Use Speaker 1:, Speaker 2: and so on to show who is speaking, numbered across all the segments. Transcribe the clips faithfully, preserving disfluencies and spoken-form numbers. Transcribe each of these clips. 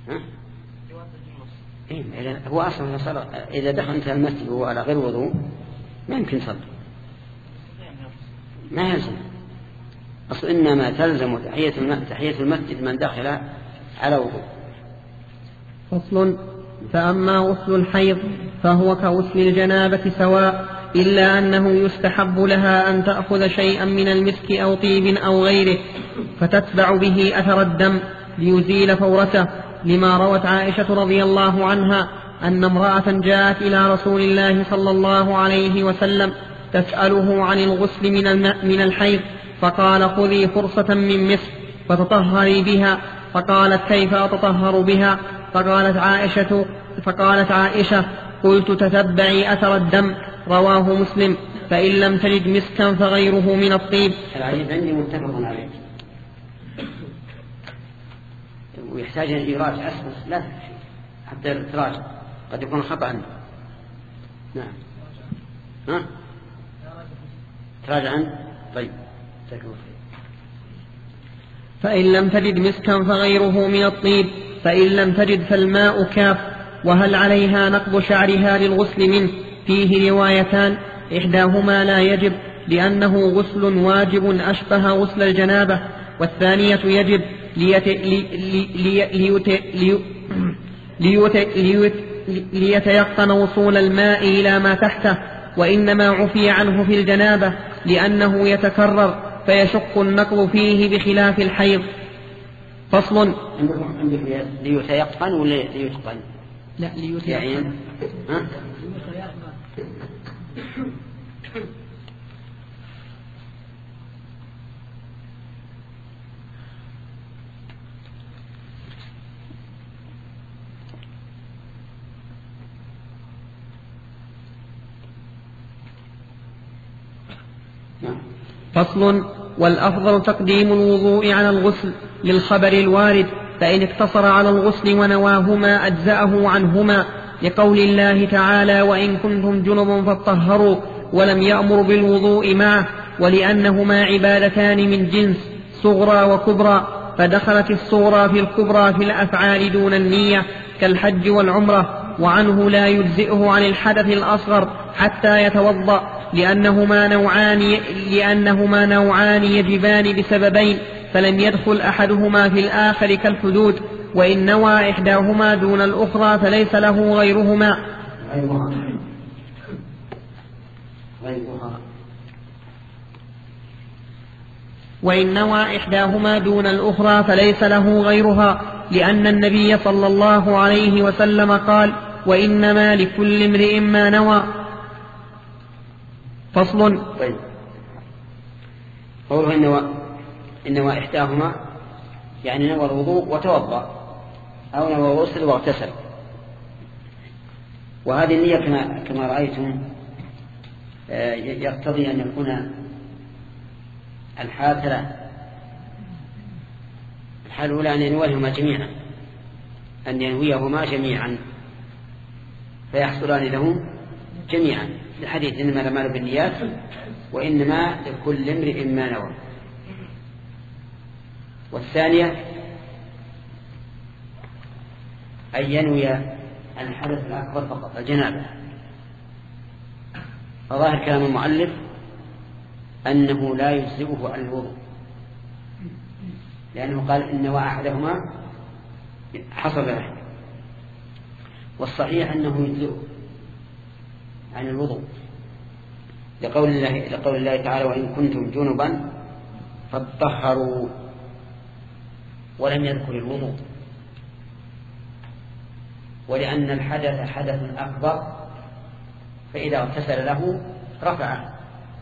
Speaker 1: ها؟ إيه هو أصلا صار إذا دخل أنت المسجد وهو على غير وضوء ما يمكن صلي، ما يلزم. أصل إنما تلزم تحية المسجد من دخل على وضوء.
Speaker 2: فصل. فأما غسل الحيض فهو كغسل الجنابة سواء، إلا أنه يستحب لها أن تأخذ شيئا من المسك أو طيب أو غيره فتتبع به أثر الدم ليزيل فورته، لما روت عائشة رضي الله عنها أن امرأة جاءت إلى رسول الله صلى الله عليه وسلم تسأله عن الغسل من الحيض، فقال خذي فرصة من مسك فتطهري بها. فقالت كيف أتطهر بها؟ فقالت عائشة, فقالت عائشة قلت تتبعي أثر الدم. رواه مسلم. فإن لم تجد مسكا فغيره من الطيب.
Speaker 1: الحديث عندي متفق عليه ويحتاج أن يراجع أسفل لا حتى تراجع قد يكون خطأ عنه. نعم ها تراجع عنه. طيب تكون.
Speaker 2: فإن لم تجد مسكا فغيره من الطيب، فإن لم تجد فالماء كاف. وهل عليها نقض شعرها للغسل منه؟ فيه روايتان، إحداهما لا يجب لأنه غسل واجب أشبه غسل الجنابة، والثانية يجب ليت... لي... لي... ليت... لي... ليت... ليت... ليتيقن وصول الماء إلى ما تحته، وإنما عفي عنه في الجنابة لأنه يتكرر فيشق النقض فيه بخلاف الحيض. فصل.
Speaker 1: ليتيقن ولا ليتقن؟
Speaker 2: لا ليتيقن.
Speaker 1: ها؟
Speaker 2: فصل. والأفضل تقديم الوضوء على الغسل للخبر الوارد، فإن اقتصر على الغسل ونواهما أجزأه عنهما، لقول الله تعالى وإن كنتم جنبا فاطهروا، ولم يأمر بالوضوء معه، ولأنهما عبادتان من جنس صغرى وكبرى، فدخلت الصغرى في الكبرى في الأفعال دون النية كالحج والعمرة، وعنه لا يجزئه عن الحدث الأصغر حتى يتوضأ، لأنهما نوعان, لأنهما نوعان يجبان بسببين، فلم يدخل أحدهما في الآخر كالحدود، وإن نوى إحداهما دون الأخرى فليس له غيرهما. وإن نوى إحداهما دون الأخرى فليس له غيرها، لأن النبي صلى الله عليه وسلم قال وإنما لكل امرئ ما نوى. فصل.
Speaker 1: طيب قوله إنما إنما إحداهما يعني نوى الوضوء وتوضأ أو نوى الغسل واغتسل، وهذه النية كما كما رأيتم يقتضي أن يكون الحال ثلاث. الحال الأولى أن ينويهما جميعا أن ينويهما جميعا فيحصلان له جميعا، الحديث إنما الأعمال بالنيات وإنما لكل امرئ ما نوى. والثانية أن ينوي الحدث الأكبر فقط الجنابة. فظاهر كلام المؤلف أنه لا يجزئه عن الوضوء، لأنه قال إن نوى أحدهما حصل له، والصحيح أنه يجزئه عن الوضوء لقول الله, لقول الله تعالى وإن كنتم جنبا فاطهروا، ولم يذكر الوضوء، ولأن الحدث حدث أكبر فإذا اغتسل له رفعه.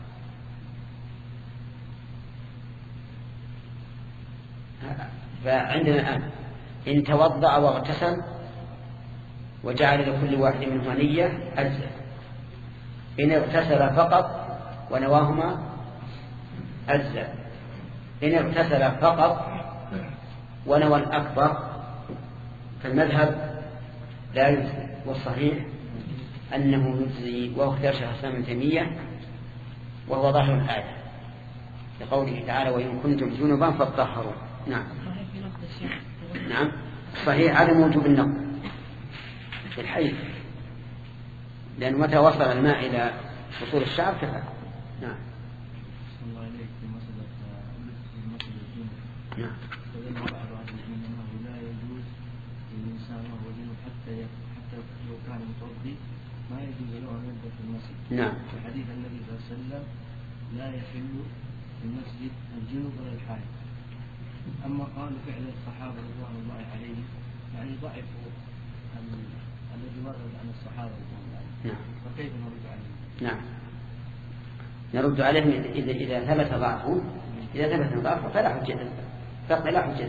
Speaker 1: فعندنا الآن إن توضأ واغتسل وجعل لكل واحد منهما نية أجزأ. إن اغتسل فقط ونواهما أجزأ. إن اغتسل فقط ونوى الأكبر فالمذهب لا يجزي، والصحيح أنه يجزي، واختار شيخ الإسلام ابن تيمية وهو ظاهر الآية لقوله تعالى وإن كنتم جنبا فاطهروا. نعم نعم صحيح عدم وجوب النقض في الحيض، لأن متى وصل الماء إلى وصول الشعر كفى. نعم.
Speaker 3: الله عليك في مسألة مسألة الجنة.
Speaker 1: نعم.
Speaker 3: فإن بعض أهل العلم أنه لا يجوز للإنسان وهو جنوب حتى حتى لو كان متوضي ما يجوز له أن يبدأ في المسجد.
Speaker 1: نعم.
Speaker 3: في حديث النبي صلى الله عليه وسلم لا يحل في المسجد الجنوب ولا الحائض. أما قال فعل الصحابة رضوان الله عليهم يعني ضعفوا الذي ورد عن الصحابة رضوان الله عليهم.
Speaker 1: نعم.
Speaker 3: فكيف نرد عليهم؟
Speaker 1: نعم. نرد عليهم إذا إذا ثبت ضعفه، إذا ثبت ضعفه فلا حجة فلا حجة.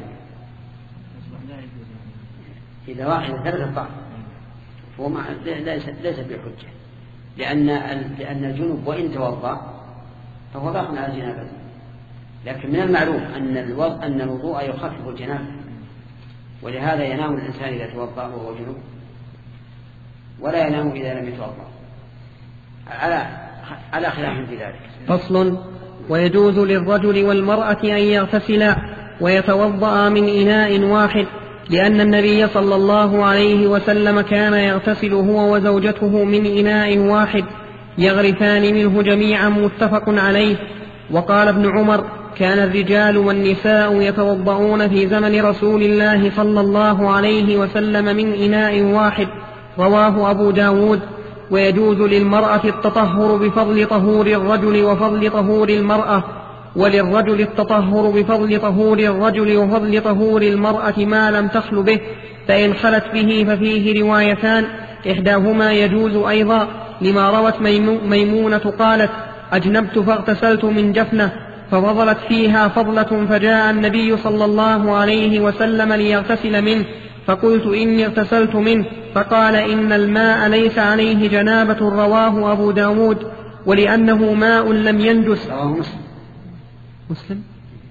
Speaker 1: إذا واحد ثبت الضعف فهو ما ليس ليس بحجة، لأن لأن الجنوب وإن توضأ فهو باق على الجنابة، لكن من المعلوم أن الوضوء أن الوضوء يخفف الجنابة، ولهذا ينام الإنسان إذا توضأ وهو جنوب ولا ينام إذا لم يتوضأ، على على خلاف في ذلك.
Speaker 2: فصل. ويجوز للرجل والمرأة أن يغتسلا ويتوضأ من إناء واحد، لأن النبي صلى الله عليه وسلم كان يغتسل هو وزوجته من إناء واحد يغرفان منه جميعا، متفق عليه. وقال ابن عمر: كان الرجال والنساء يتوضؤون في زمن رسول الله صلى الله عليه وسلم من إناء واحد، رواه أبو داود. ويجوز للمرأة التطهر بفضل طهور الرجل وفضل طهور المرأة، وللرجل التطهر بفضل طهور الرجل وفضل طهور المرأة ما لم تخل به، فإن خلت به ففيه روايتان، إحداهما يجوز أيضا لما روت ميمونة قالت: أجنبت فاغتسلت من جفنة ففضلت فيها فضلة، فجاء النبي صلى الله عليه وسلم ليغتسل منه، فقلت إني اغتسلت منه، فقال: إن الماء ليس عليه جنابة، رواه أبو داود. ولأنه ماء لم ينجس.
Speaker 1: رواه مسلم.
Speaker 2: مسلم؟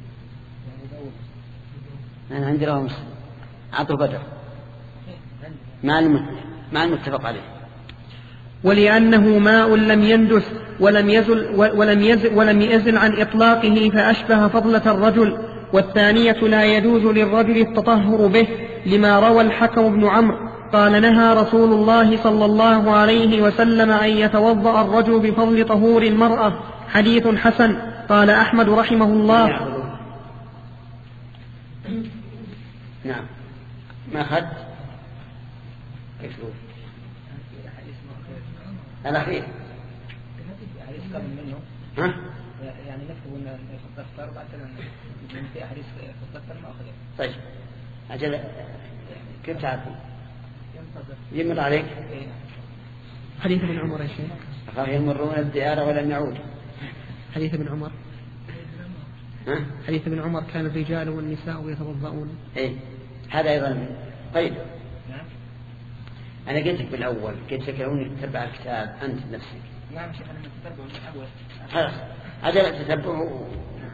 Speaker 1: أنا عندي رواه مسلم. عطوا بدر ما المتفق عليه.
Speaker 2: ولأنه ماء لم ينجس ولم يزل, ولم يزل, ولم يزل عن إطلاقه فأشبه فضلة الرجل. والثانية لا يجوز للرجل التطهر به، لما روى الحكم بن عمرو قال: نهى رسول الله صلى الله عليه وسلم أن يتوضأ الرجل بفضل طهور المرأة، حديث حسن. قال أحمد رحمه الله:
Speaker 1: نعم. ما خد كيف الأخير ها؟
Speaker 4: يعني نكتب أن تختار بعد من في أحاديث تختار ما أخذ.
Speaker 1: طيب أجل كيف تعرفين؟ يمر عليك
Speaker 2: حديث ابن عمر يا شيخ.
Speaker 1: أخاف يمرون الديار ولم يعود.
Speaker 2: حديث ابن عمر.
Speaker 1: ها؟
Speaker 2: حديث ابن عمر كان الرجال والنساء يتوضؤون.
Speaker 1: إيه هذا أيضا طيب. أنا قلت لك بالأول قلت لك لو إنك تتبع الكتاب أنت نفسك.
Speaker 4: نعم شيخ أنا تتبعه من الأول.
Speaker 1: خلاص أجل تتبعه.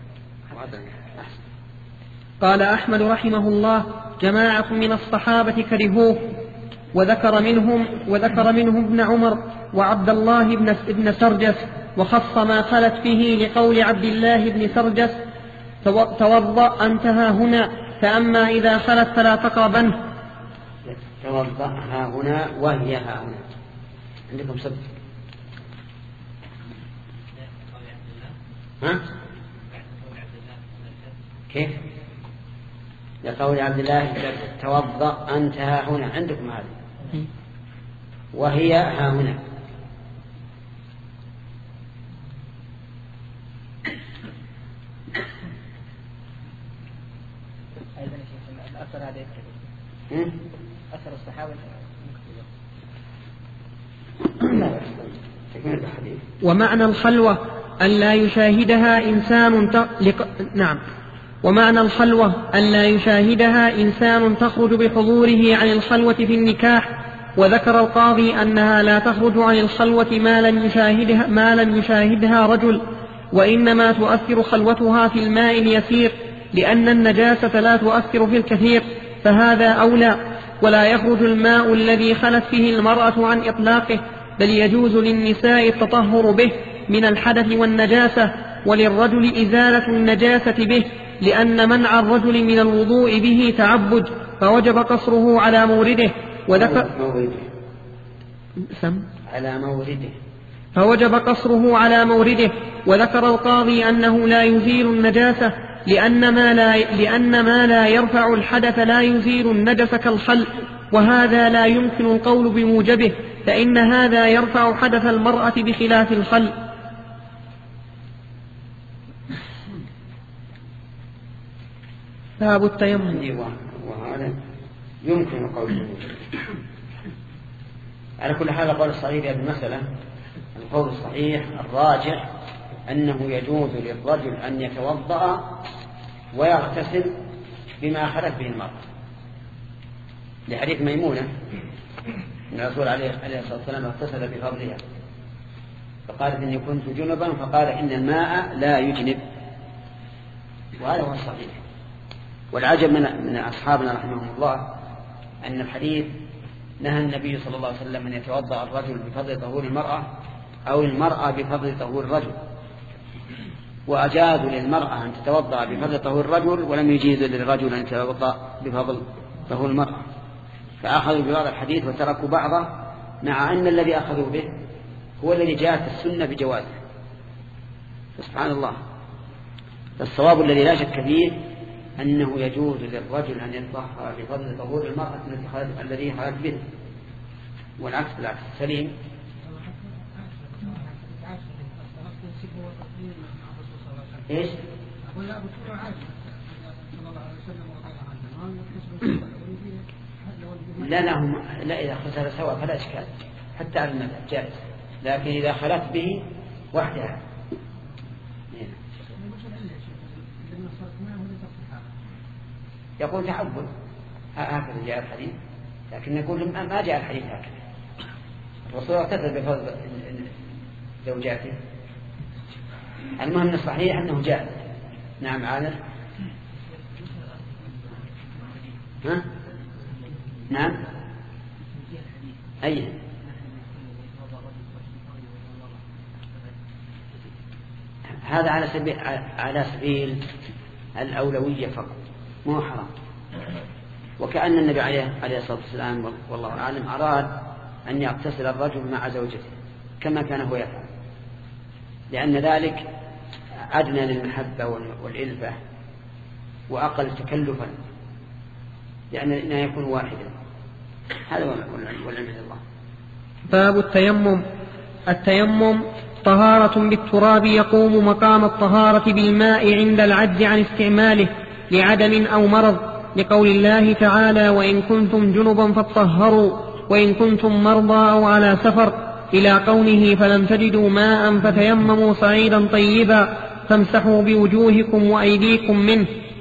Speaker 2: قال أحمد رحمه الله: جماعة من الصحابة كرهوه، وذكر منهم وذكر منهم ابن عمر وعبد الله بن ابن سرجس، وخص ما خلت فيه لقول عبد الله بن سرجس: توضأ انتهى هنا، فأما إذا خلت فلا تقربنه.
Speaker 1: توضأ ها هنا وهي ها هنا. عندكم سبب؟ ها؟ كيف؟ لقول عبد الله: توضأ انتهى هنا. عندكم هذه وهي ها هنا.
Speaker 4: أيضا يا شيخ الأثر هذا يكتب أثر الصحابة.
Speaker 2: ومعنى الخلوة أن لا يشاهدها إنسان ت... لق... نعم ومعنى الخلوة أن لا يشاهدها إنسان تخرج بحضوره عن الخلوة في النكاح. وذكر القاضي أنها لا تخرج عن الخلوة ما لم يشاهدها, ما لم يشاهدها رجل، وإنما تؤثر خلوتها في الماء اليسير، لأن النجاسة لا تؤثر في الكثير، فهذا أولى. ولا يخرج الماء الذي خلت فيه المرأة عن إطلاقه، بل يجوز للنساء التطهر به من الحدث والنجاسة، وللرجل إزالة النجاسة به، لأن منع الرجل من الوضوء به تعبد، فوجب قصره على مورده وذكر
Speaker 1: مورده
Speaker 2: سم
Speaker 1: على مورده
Speaker 2: فوجب قصره على مورده وذكر القاضي أنه لا يزيل النجاسة لأن ما لا, لأن ما لا يرفع الحدث لا يزيل النجس كالخل، وهذا لا يمكن القول بموجبه، فإن هذا يرفع حدث المرأة بخلاف الخل. باب التيمم.
Speaker 1: وهذا يمكن القول بموجبه. على كل حال القول الصحيح في هذه المسألة، القول الصحيح الراجح أنه يجوز للرجل أن يتوضأ ويغتسل بما خلت به المرأة، لحديث ميمونة أن الرسول عليه الصلاة والسلام اغتسل بفضلها فقالت إني كنت جنبا فقال إن الماء لا يجنب، وهذا هو الصحيح. والعجب من, من أصحابنا رحمهم الله أن الحديث نهى النبي صلى الله عليه وسلم أن يتوضأ الرجل بفضل طهور المرأة أو المرأة بفضل طهور الرجل، وأجازوا للمرأة أن تتوضأ بفضل طهور الرجل ولم يجيزوا للرجل أن يتوضأ بفضل طهور المرأة، فأخذوا ببعض الحديث وتركوا بعضه، مع أن الذي أخذوا به هو الذي جاءت السنة بجوازه. سبحان الله. فالصواب الذي لا شك فيه أنه يجوز للرجل أن يتطهر بفضل طهور المرأة الذي خرج به، والعكس بالعكس سليم. إيش؟ لا لا هم لا إذا خسر سوا فلا إشكال حتى على المذهب جائز، لكن إذا خلت به وحدها يقول تعبد، هكذا جاء الحديث، لكن نقول ما جاء الحديث هكذا. الرسول اغتسل بفضل زوجاته. المهم الصحيح أنه جاء. نعم عامر. ها؟ نعم. أي هذا على سبيل على سبيل الأولوية فقط، مو حرام. وكأن النبي عليه عليه الصلاة والسلام والله أعلم أراد أن يغتسل الرجل مع زوجته كما كان هو يفعل، لأن ذلك أدنى للمحبة والإلفة وأقل تكلفا، لأنه يكون واحدا. هذا والعلم لله.
Speaker 2: باب التيمم. التيمم طهارة بالتراب يقوم مقام الطهارة بالماء عند العجز عن استعماله لعدم أو مرض، لقول الله تعالى: وإن كنتم جنبا فاطهروا وإن كنتم مرضى أو على سفر، إلى قوله: فلم تجدوا ماء فتيمموا صعيدا طيبا فامسحوا بوجوهكم وأيديكم منه.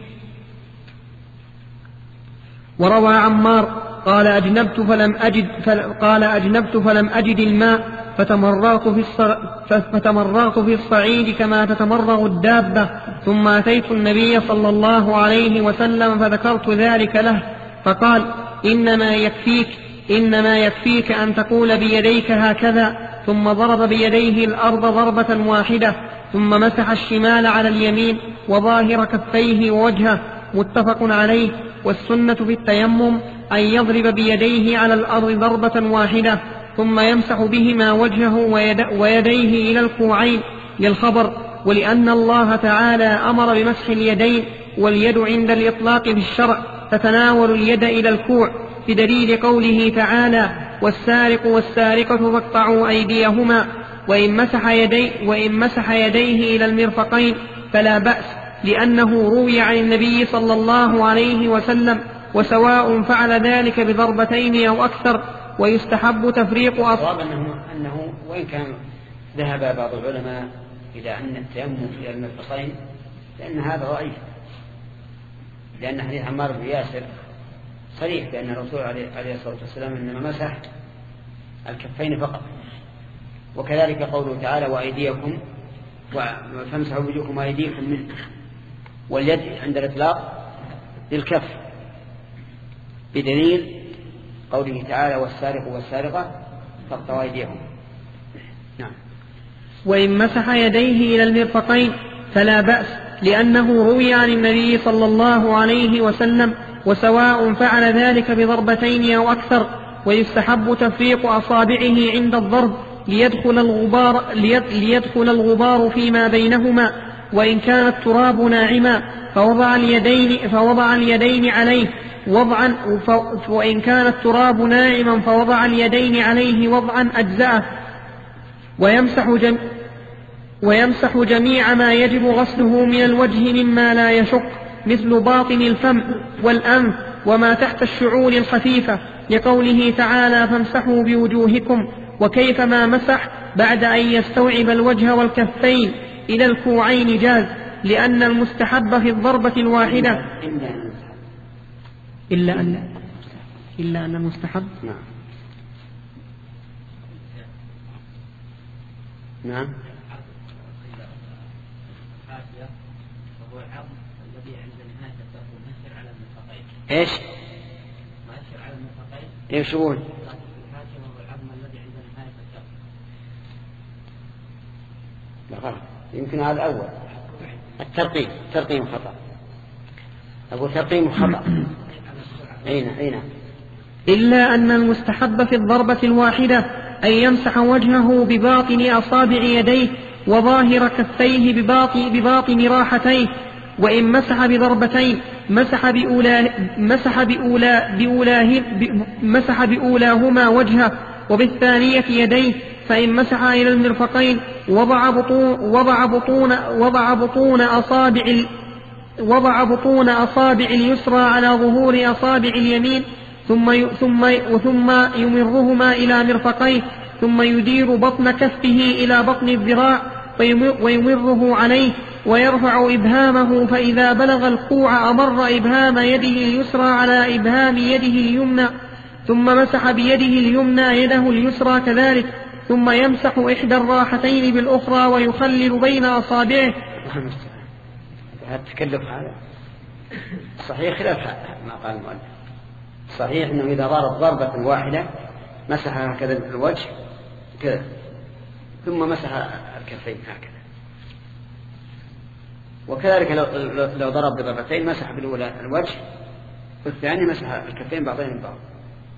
Speaker 2: وروى عمار قال أجنبت فلم أجد قال أجنبت فلم أجد الماء فتمرغت في فتمرغت في الصعيد كما تتمرغ الدابة، ثم أتيت النبي صلى الله عليه وسلم فذكرت ذلك له، فقال: إنما يكفيك إنما يكفيك أن تقول بيديك هكذا، ثم ضرب بيديه الأرض ضربة واحدة، ثم مسح الشمال على اليمين وظاهر كفيه ووجهه، متفق عليه. والسنة في التيمم أن يضرب بيديه على الأرض ضربة واحدة، ثم يمسح بهما وجهه ويديه إلى الكوعين، للخبر: ولأن الله تعالى أمر بمسح اليدين، واليد عند الإطلاق في الشرع تتناول اليد إلى الكوع، بدليل قوله تعالى: والسارق والسارقة فاقطعوا أيديهما. وإن مسح يديه, وإن مسح يديه إلى المرفقين فلا بأس، لأنه روي عن النبي صلى الله عليه وسلم، وسواء فعل ذلك بضربتين أو أكثر، ويستحب تفريق أصابع.
Speaker 1: أنه, أنه وإن كان ذهب بعض العلماء إلى أن التيمم إلى المرفقين، لأن هذا ضعيف، لأن حديث عمار بن ياسر صريح بأن الرسول عليه الصلاة والسلام إنما مسح الكفين فقط. وكذلك قوله تعالى: وأيديكم فامسحوا وجوهكم وأيديكم منه، واليد عند الإطلاق للكف، بدليل قوله تعالى: والسارق والسارقة فاقطعوا أيديهم. نعم.
Speaker 2: وإن مسح يديه إلى المرفقين فلا بأس، لأنه روي عن النبي صلى الله عليه وسلم: وسواء فعل ذلك بضربتين أو أكثر. ويستحب تفريق أصابعه عند الضرب ليدخل الغبار, ليدخل الغبار فيما بينهما. وإن كان التراب ناعما فوضع اليدين, فوضع اليدين عليه وضعا وإن كان التراب ناعما فوضع اليدين عليه وضعا أجزأه. ويمسح, جم ويمسح جميع ما يجب غسله من الوجه مما لا يشق، مثل باطن الفم والأنف وما تحت الشعور الخفيفة، لقوله تعالى فامسحوا بوجوهكم. وكيفما مسح بعد أن يستوعب الوجه والكفين إلى الكوعين جاز، لأن المستحب في الضربة الواحدة إلا أن إلا أن المستحب
Speaker 1: نعم نعم
Speaker 3: وهو العظم الذي عند نهاية الضرب مؤثر على المرفقين.
Speaker 1: ايش؟
Speaker 3: مؤثر على المرفقين.
Speaker 1: ايش هو؟
Speaker 3: الحاشية وهو العظم الذي عند نهاية الضرب.
Speaker 1: لا غلط، يمكن هذا الأول. الترقيم ترقيم خطأ. أبو ترقيم خطأ. أين أين؟
Speaker 2: إلا أن المستحب في الضربة الواحدة أن يمسح وجهه بباطن أصابع يديه وظاهر كفيه بباطن, بباطن راحتيه. وإن مسح بضربتين مسح بأولى مسح بأولى بأولاه مسح بأولاهما وجهه وبالثانية يديه. فإن مسح إلى المرفقين وضع بطون وضع بطون وضع بطون أصابع وضع بطون أصابع اليسرى على ظهور أصابع اليمين ثم ثم وثم يمرهما إلى مرفقيه، ثم يدير بطن كفه إلى بطن الذراع ويمره عليه ويرفع إبهامه، فإذا بلغ الكوع أمر إبهام يده اليسرى على إبهام يده اليمنى، ثم مسح بيده اليمنى يده اليسرى كذلك، ثم يمسح إحدى الراحتين بالأخرى ويخلل بين أصابعه.
Speaker 1: هذا التكلف هذا صحيح خلاف ما قال المؤلف. صحيح أنه إذا ضرب ضربة واحدة مسح هكذا الوجه كذا ثم مسح الكفين هكذا، وكذلك لو, لو ضرب بضربتين مسح بالأولى الوجه والثاني مسح الكفين بعضين من بعض.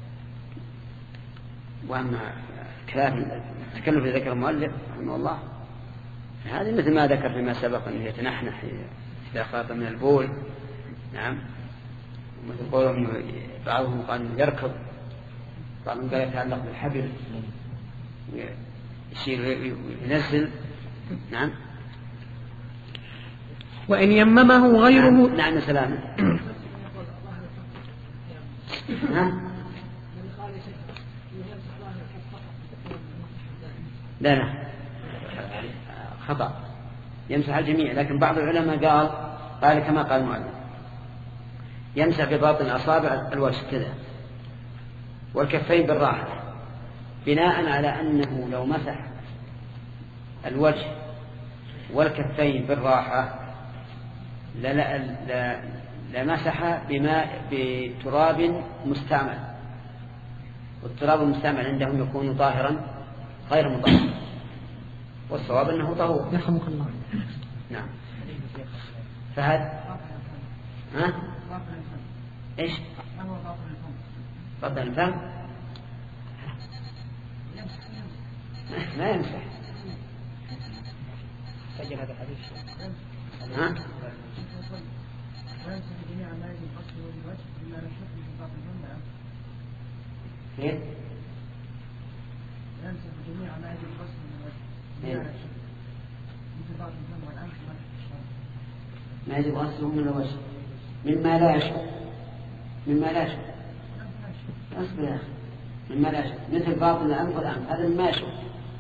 Speaker 1: وأما كلام التكلف اللي ذكر المؤلف رحمه الله هذه مثل ما ذكر فيما سبق أنه يتنحنح إذا خاف من البول. نعم. مثل قولهم بعضهم قال يركض، بعضهم قال يتعلق بالحبل يشير ينزل. نعم.
Speaker 2: وإن يممه غيره
Speaker 1: نعم, نعم سلامة. نعم. لا لا خطأ، يمسح الجميع، لكن بعض العلماء قال قال كما قال المؤلف يمسح بباطن أصابع الوجه كذا والكفين بالراحة، بناء على أنه لو مسح الوجه والكفين بالراحة لمسح بماء بتراب مستعمل، والتراب المستعمل عندهم يكون طاهرا غير مطهر، والصواب أنه طهور.
Speaker 2: يرحمك الله.
Speaker 1: نعم. فهد ها إيش باطن الفم ما يمسح.
Speaker 4: سجل هذا الحديث.
Speaker 1: ها كيف
Speaker 3: يمسح جميع ما يجب غسله من الوجه مثل بعض الفم والأنف
Speaker 1: ما يجب غسله من الوجه مما لا يشعر مما لا يشعر أصبر يا أخي مما لا يشعر مثل باطن الأنف والأنف هذا ما يشعر.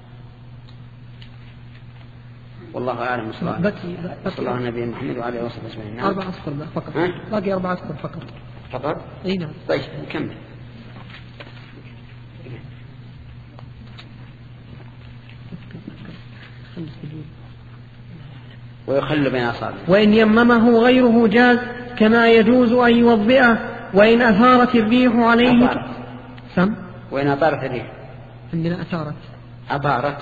Speaker 1: والله أعلم. صلى الله على النبي محمد وعلى آله وصحبه أجمعين.
Speaker 2: أربع أسطر فقط. باقي أربع أسطر فقط.
Speaker 1: فقط.
Speaker 2: أي نعم.
Speaker 1: طيب نكمل. ويخل بين أصابعه.
Speaker 2: وإن يممه غيره جاز، كما يجوز أن يوضئه. وإن أثارت الريح عليه
Speaker 1: أطارت.
Speaker 2: سم
Speaker 1: وإن أطارت الريح
Speaker 2: عندنا أثارت
Speaker 1: أطارت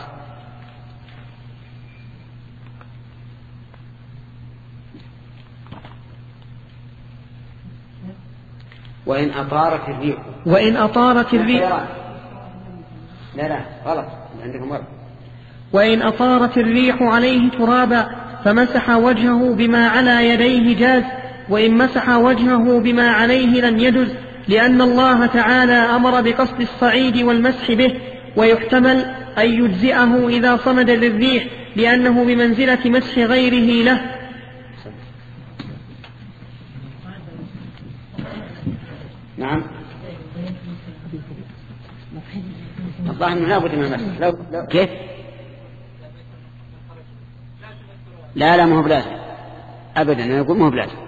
Speaker 1: وإن أطارت الريح
Speaker 2: وإن أطارت الريح
Speaker 1: لا لا غلط عندكم مرة.
Speaker 2: وإن أطارت الريح عليه ترابا فمسح وجهه بما على يديه جاز، وإن مسح وجهه بما عليه لم يجز، لأن الله تعالى أمر بقصد الصعيد والمسح به، ويحتمل أن يجزئه إذا صمد للريح لأنه بمنزلة مسح غيره له.
Speaker 1: نعم الظاهر أنه لا بد من المسح. لو... لو... كيف لا لا ما هو بلازم أبدا، أنا أقول ما هو بلازم.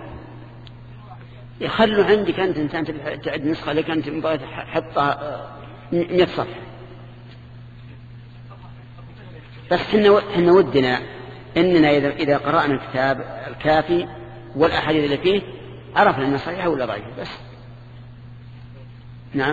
Speaker 1: يخلوا عندك أنت إنسان تعد نسخة لك أنت مبغى تحطها مئة صفحة بس. حنا حنا ودنا إننا إذا إذا قرأنا الكتاب الكافي والأحاديث اللي فيه عرفنا أنها صحيحة ولا ضعيفة بس. نعم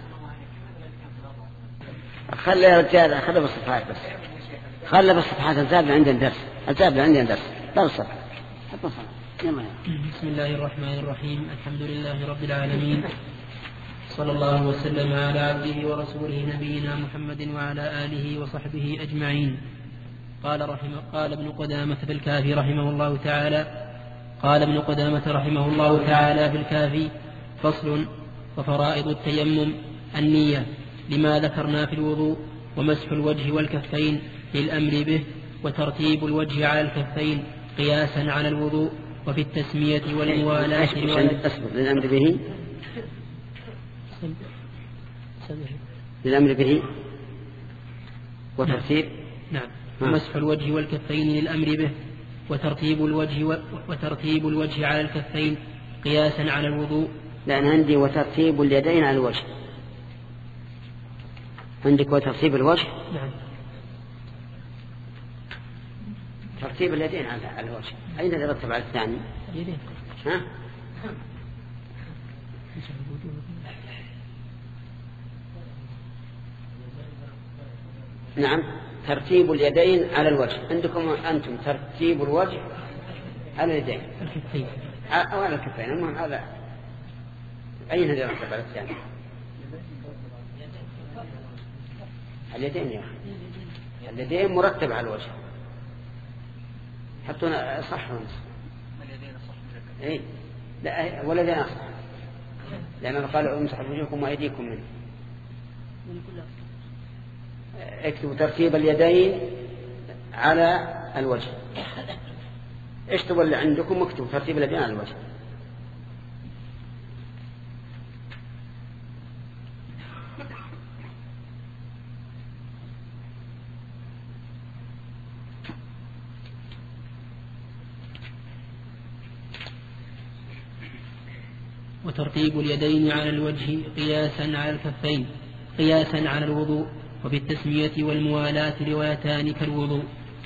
Speaker 1: خلي يا رجال خلي بالصفحات بس، خلي بالصفحات الزابلة عندنا درس، الزابلة عندنا درس لا بالصفحة. حط الصفحة.
Speaker 2: بسم الله الرحمن الرحيم. الحمد لله رب العالمين، صلى الله وسلم على عبده ورسوله نبينا محمد وعلى آله وصحبه أجمعين. قال رحمه قال ابن قدامة في الكافي رحمه الله تعالى قال ابن قدامة رحمه الله تعالى في الكافي: فصل. وفرائض التيمم النية لما ذكرنا في الوضوء، ومسح الوجه والكفين للأمر به، وترتيب الوجه على الكفين قياسا على الوضوء، وفي التسمية والموالاة
Speaker 1: للأمر به للأمر به وترتيب
Speaker 2: نعم ومسح الوجه والكفين للأمر به، وترتيب الوجه و... وترتيب الوجه على الكفين قياسا على الوضوء.
Speaker 1: لأن عندي وترتيب اليدين على الوجه، عندك وترتيب الوجه.
Speaker 2: نعم
Speaker 1: ترتيب اليدين على الوجه. أين يرتب على الثاني؟
Speaker 2: اليدين.
Speaker 1: ها؟ نعم ترتيب اليدين على الوجه. عندكم أنتم ترتيب الوجه على اليدين
Speaker 2: الكفين
Speaker 1: أو على الكفين. المهم هذا أين يرتب على الثاني؟ اليدين يا أخي، اليدين مرتب على الوجه. حطونا صح ونص.
Speaker 3: اليدين صح
Speaker 1: اي لا واليدين صح، لأنه قال امسحوا وجوهكم وأيديكم منه. اكتبوا ترتيب اليدين على الوجه. اكتبوا اللي عندكم واكتبوا ترتيب اليدين على الوجه.
Speaker 2: وترتيب اليدين على الوجه قياسا على الكفين قياسا على الوضوء، وفي التسمية والموالاة روايتان كالوضوء.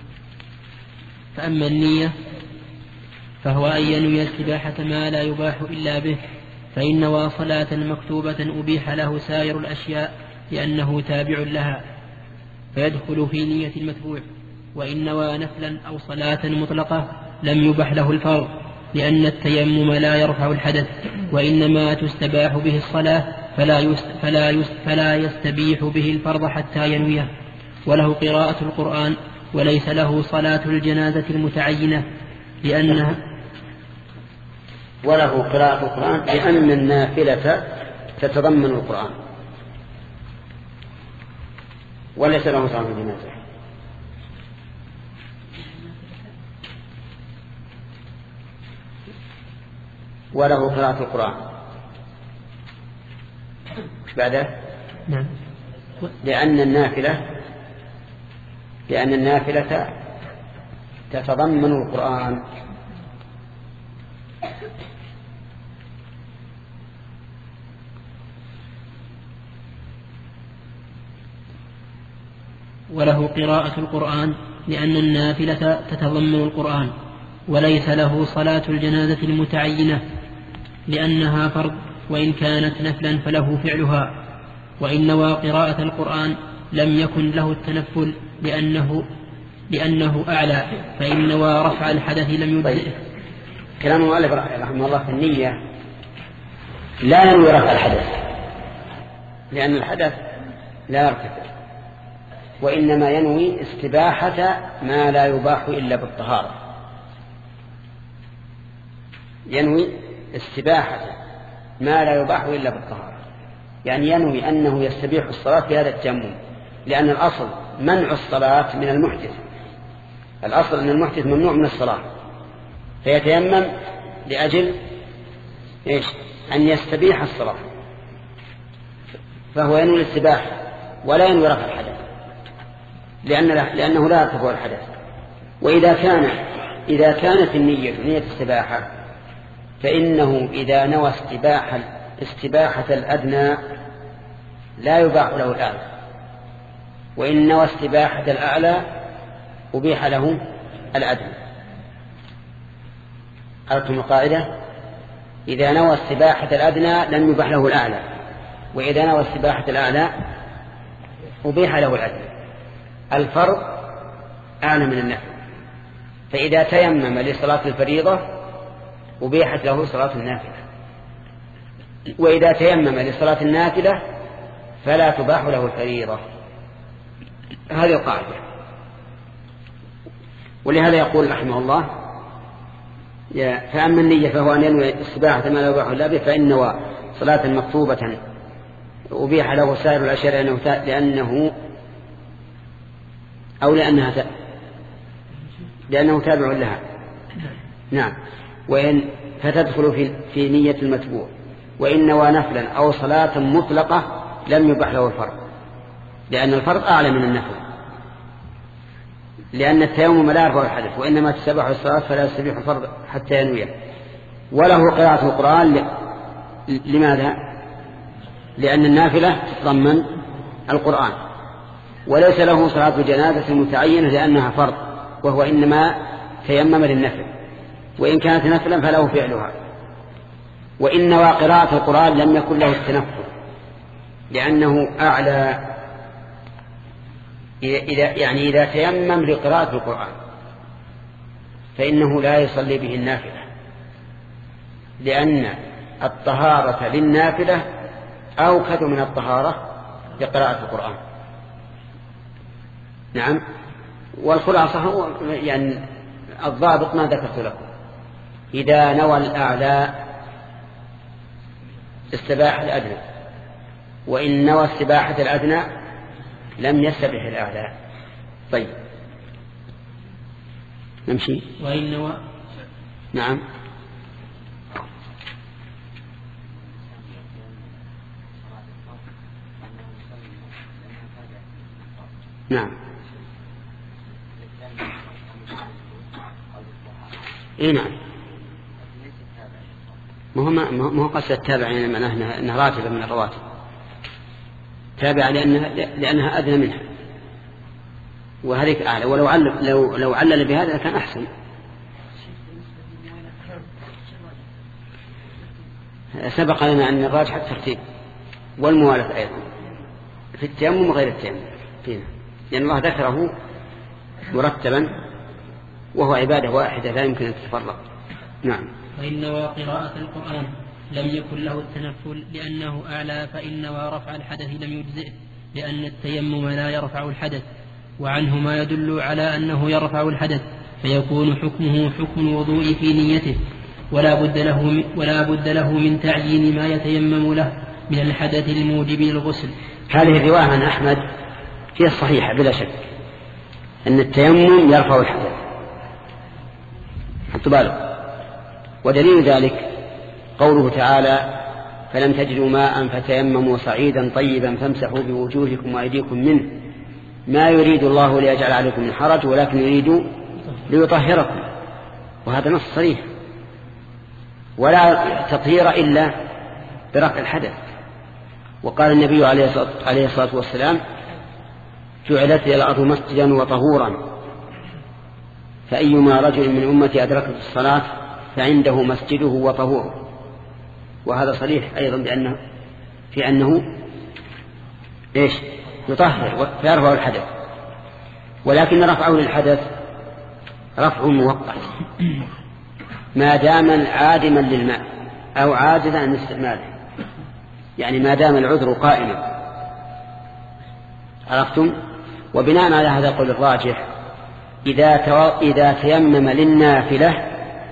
Speaker 2: فأما النية فهو أن ينوي استباحة ما لا يباح إلا به، فإن نوى صلاة مكتوبة أبيح له سائر الأشياء لأنه تابع لها فيدخل في نية المتبوع. وإن نوى نفلا أو صلاة مطلقة لم يبح له الفرض، لأن التيمم لا يرفع الحدث، وإنما تستباح به الصلاة فلا, يست فلا, يست فلا يستبيح به الفرض حتى ينويه. وله قراءة القرآن، وليس له صلاة الجنازة المتعينة لأنها
Speaker 1: وله قراءة القرآن لأن النافلة تتضمن القرآن، وليس له صلاة الجنازة. وله قراءة القرآن مش بعده؟
Speaker 2: نعم.
Speaker 1: لأن النافلة لأن النافلة تتضمن القرآن.
Speaker 2: وله قراءة القرآن لأن النافلة تتضمن القرآن، وليس له صلاة الجنازة المتعينة لأنها فرض، وإن كانت نفلا فله فعلها. وإن نوى قراءة القرآن لم يكن له التنفل لأنه, لأنه أعلى، فإن نوى رفع الحدث لم يجزئه.
Speaker 1: كلام المؤلف رحمه الله في النية لا ينوي رفع الحدث، لأن الحدث لا يرتفع، وإنما ينوي استباحة ما لا يباح إلا بالطهارة. ينوي استباحة ما لا يباح إلا بالطهارة، يعني ينوي أنه يستبيح الصلاة في هذا التيمم، لأن الأصل منع الصلاة من المحدث، الأصل أن المحدث ممنوع من الصلاة، فيتيمم لأجل إيش؟ أن يستبيح الصلاة، فهو ينوي الاستباحة ولا ينوي رفع الحدث، لأن لأنه لا يرتفع الحدث. وإذا كان إذا كانت النية نية استباحة، فإنه إذا نوى استباحة استباحة الأدنى لا يباح له الأعلى، وإن نوى استباحة الأعلى أبيح له الأدنى. عرفتم القاعدة؟ إذا نوى استباحة الأدنى لم يباح له الأعلى، وإذا نوى استباحة الأعلى أبيح له الأدنى. الفرق أعلى من النفل، فإذا تيمم لصلاة الفريضة أبيحت له صلاة النافلة، وإذا تيمم لصلاة النافلة فلا تباح له الفريضة. هذه القاعدة. ولهذا يقول رحمه الله: فأما النية فهو أن ينوي استباحة ما لا يباح إلا به، فإن نوى صلاة مكتوبة أبيح له سائر الأشياء لأنه, لأنه أو لأنها ت... لأنه تابع لها. نعم. وإن فتدخل في, في نية المتبوع. وإن نوى نفلا أو صلاة مطلقة لم يباح له الفرض، لأن الفرض أعلى من النفل، لأن التيمم لا يرفع الحدث، وإنما تستباح الصلاة فلا يستبيح الفرض حتى ينويه. وله قراءة القرآن ل... لماذا؟ لأن النافلة تتضمن القرآن، وليس له صلاة الجنازة متعينة لأنها فرض، وهو إنما تيمم للنفل، وإن كانت نفلا فله فعلها. وإن نوى قراءة القرآن لم يكن له التنفل، لأنه أعلى. إذا يعني إذا تيمم لقراءة القرآن فإنه لا يصلي به النافلة، لأن الطهارة للنافلة أوكد من الطهارة لقراءة القرآن. نعم. والخلاصة هو يعني الضابط ما ذكرت لكم: إذا نوى الأعلى استباح الأدنى، وإن نوى استباحة الأدنى لم يستبح الأعلى. طيب نمشي.
Speaker 2: وإن نوى.
Speaker 1: نعم. نعم. اي نعم. ما هو ما هو قصد التابع، يعني معناه انها راتبه من الرواتب، تابعه لانها لانها ادنى منها، وهذيك اعلى. ولو علل لو لو علل بهذا كان احسن. سبق لنا ان الراجح الترتيب والموالاه ايضا في التيمم وغير التيمم فينا، لان الله ذكره مرتبا وهو عباده واحده لا يمكن ان تتفرق. نعم.
Speaker 2: وإن نوى قراءة القرآن لم يكن له التنفل لأنه أعلى، فإن نوى رفع الحدث لم يجزئه، لأن التيمم لا يرفع الحدث، وعنه ما يدل على أنه يرفع الحدث، فيكون حكمه حكم الوضوء في نيته، ولا بد له ولا بد له من تعيين ما يتيمم له من الحدث الموجب للغسل.
Speaker 1: هذه الرواية عن أحمد فيها الصحيحة بلا شك أن التيمم يرفع الحدث، حطوا بالك. ودليل ذلك قوله تعالى: فلم تجدوا ماء فتيمموا صعيدا طيبا فامسحوا بوجوهكم وأيديكم منه ما يريد الله ليجعل عليكم من حرج ولكن يريد ليطهركم. وهذا نص صريح، ولا تطهير إلا برفع الحدث. وقال النبي عليه الصلاة والسلام: جعلت لي الأرض مسجدا وطهورا، فأيما رجل من أمتي أدركت الصلاة فعنده مسجده وطهوره. وهذا صريح أيضا بأنه في أنه إيش؟ يطهر ويرفع الحدث، ولكن رفعه للحدث رفع مؤقت ما دام عادما للماء أو عاجزا عن استعماله. يعني ما دام العذر قائما. عرفتم؟ وبناء على هذا القول الراجح إذا إذا تيمم للنافلة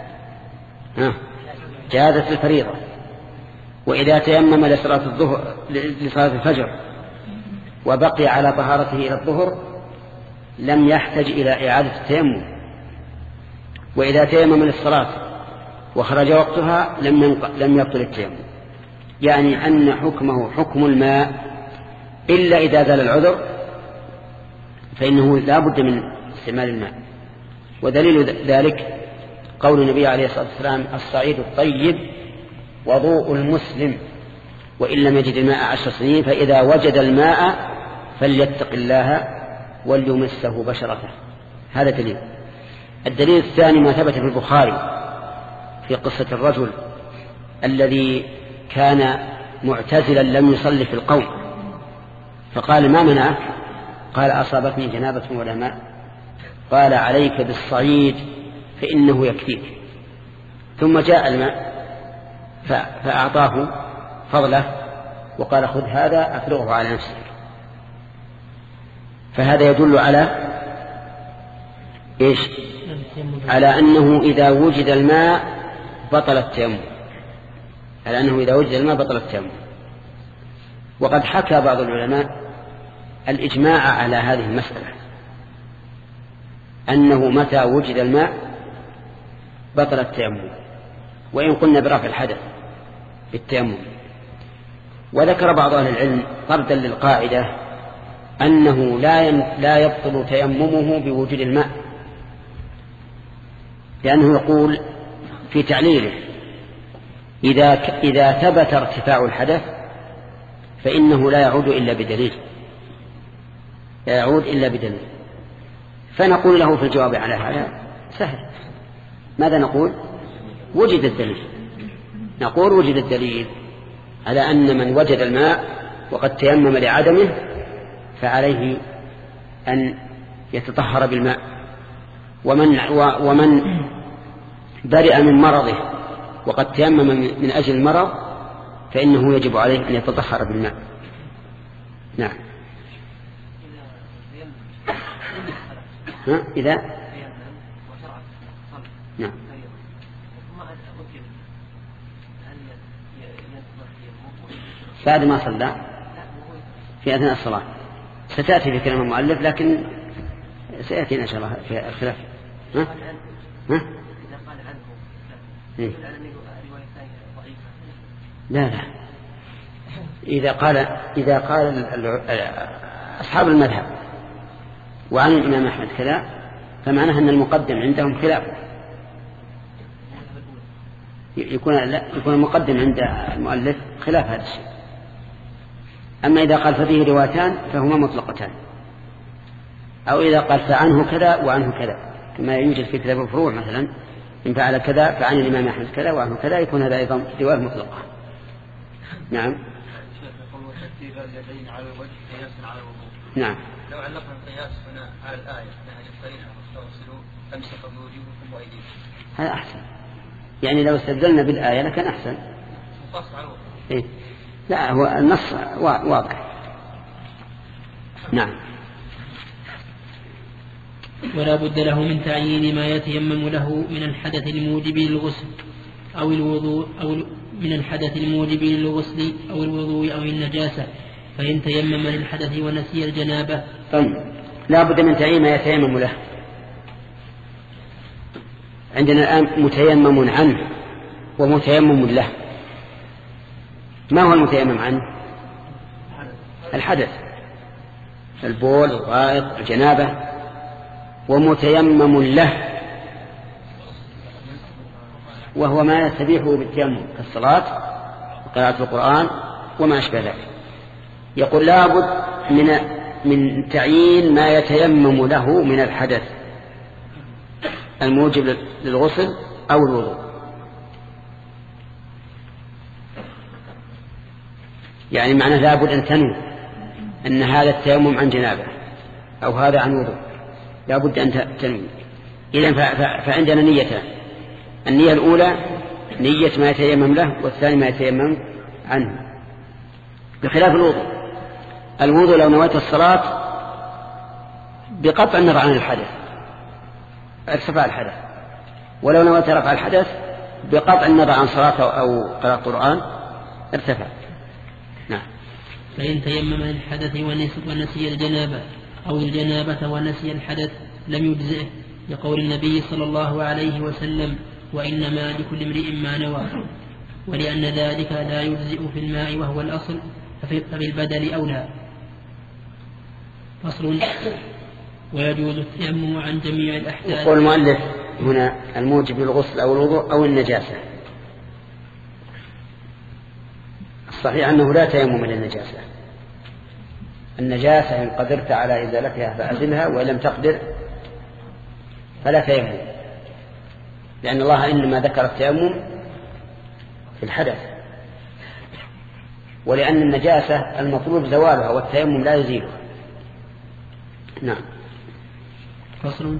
Speaker 1: جازت الفريضة، وإذا تيمم لصلاة الظهر لصلاة الفجر وبقي على طهارته إلى الظهر لم يحتج إلى إعادة التيمم، وإذا تيمم للصلاة وخرج وقتها لم لم يبطل التيمم. يعني أن حكمه حكم الماء إلا إذا زال العذر فإنه لا بد من استعمال الماء. ودليل ذلك قول النبي عليه الصلاة والسلام الصعيد الطيب وضوء المسلم وإن لم يجد الماء عشر سنين فإذا وجد الماء فليتق الله وليمسه بشرته. هذا دليل. الدليل الثاني ما ثبت في البخاري في قصة الرجل الذي كان معتزلا لم يصلي في القوم فقال ما منعك؟ قال أصابتني جنابة ولا ماء. قال عليك بالصعيد فإنه يكفيك. ثم جاء الماء فأعطاه فضله وقال خذ هذا أفرغه على نفسك. فهذا يدل على إيش؟ على أنه إذا وجد الماء بطل التيمم، على أنه إذا وجد الماء بطل التيمم. وقد حكى بعض العلماء الإجماع على هذه المسألة أنه متى وجد الماء بطل التيمم، وإن قلنا برفع الحدث بالتيمم. وذكر بعض أهل العلم طردا للقاعدة أنه لا لا يبطل تيممه بوجود الماء، لأنه يقول في تعليله إذا إذا ثبت ارتفاع الحدث فإنه لا يعود إلا بدليل، لا يعود إلا بدليل. فنقول له في الجواب على هذا سهل. ماذا نقول؟ وجد الدليل. نقول وجد الدليل على أن من وجد الماء وقد تيمم لعدمه فعليه أن يتطهر بالماء، ومن, ومن برئ من مرضه وقد تيمم من أجل المرض فإنه يجب عليه أن يتطهر بالماء. نعم. ها؟ إذا نعم بعد ما صلى في أثناء الصلاة ستأتي في كلام المؤلف، لكن سيأتينا إن شاء الله في الخلاف. ها؟ ها؟ إيه؟ لا لا إذا قال إذا قال أصحاب المذهب وعن الإمام أحمد كذا فمعناه أن المقدم عندهم خلاف، يكون لا يكون المقدم عند المؤلف خلاف هذا الشيء. أما إذا قال ففيه روايتان فهما مطلقتان، أو إذا قال فعنه كذا وعنه كذا كما يوجد في كتاب الفروع مثلا إن فعل كذا فعن الإمام أحمد كذا وعنه كذا يكون هذا أيضا رواية مطلقة. نعم. نعم.
Speaker 5: لو علقنا القياس هنا على الآية نهج الطريقة واستغسلوا أمسكوا بوجوهكم وأيديكم
Speaker 1: هذا أحسن. يعني لو استدلنا بالآية لكان أحسن. إيه؟ لا هو النص واضح. نعم.
Speaker 2: ولا بد له من تعيين ما يتيمم له من الحدث الموجب للغسل أو الوضوء أو من الحدث الموجب للغسل أو الوضوء أو النجاسة، فإن تيمم للحدث ونسي الجنابة.
Speaker 1: طيب لا بد من تعيين ما يتيمم له. عندنا الآن متيمم عنه ومتيمم له. ما هو المتيمم عنه؟ الحدث، البول، الغائط، الجنابة. ومتيمم له وهو ما يستبيحه بالتيمم كالصلاة وقراءة القرآن وما أشبه ذلك. يقول لابد من من تعيين ما يتيمم له من الحدث الموجب للغسل أو الوضوء. يعني معنى لابد أن تنوي أن هذا التيمم عن جنابه أو هذا عن وضوء، لابد أن تنوي. إذن فعندنا نيتان: النية الأولى نية ما يتيمم له، والثاني ما يتيمم عنه. بخلاف الوضوء. الوضوء لو نويت الصلاة بقطع النظر عن الحدث ارتفع الحدث، ولو نويت رفع الحدث بقطع النظر عن صلاة أو قراءة القرآن ارتفع. نعم.
Speaker 2: فإن تيمم الحدث ونسي الجنابة أو الجنابة ونسي الحدث لم يجزئه، لقول النبي صلى الله عليه وسلم: وإنما لكل امرئ ما نوى. ولأن ذلك لا يجزئ في الماء وهو الأصل فبالبدل أولى. فصل. ويجوز التيمم عن جميع الأحداث.
Speaker 1: يقول المؤلف هنا: الموجب للغسل أو الوضوء أو النجاسة. الصحيح أنه لا تيمم للنجاسة. النجاسة إن قدرت على إزالتها فأزلها، وإن لم تقدر فلا تيمم، لأن الله إنما ذكر التيمم في الحدث، ولأن النجاسة المطلوب زوالها والتيمم لا يزيلها. نعم.
Speaker 2: فصل.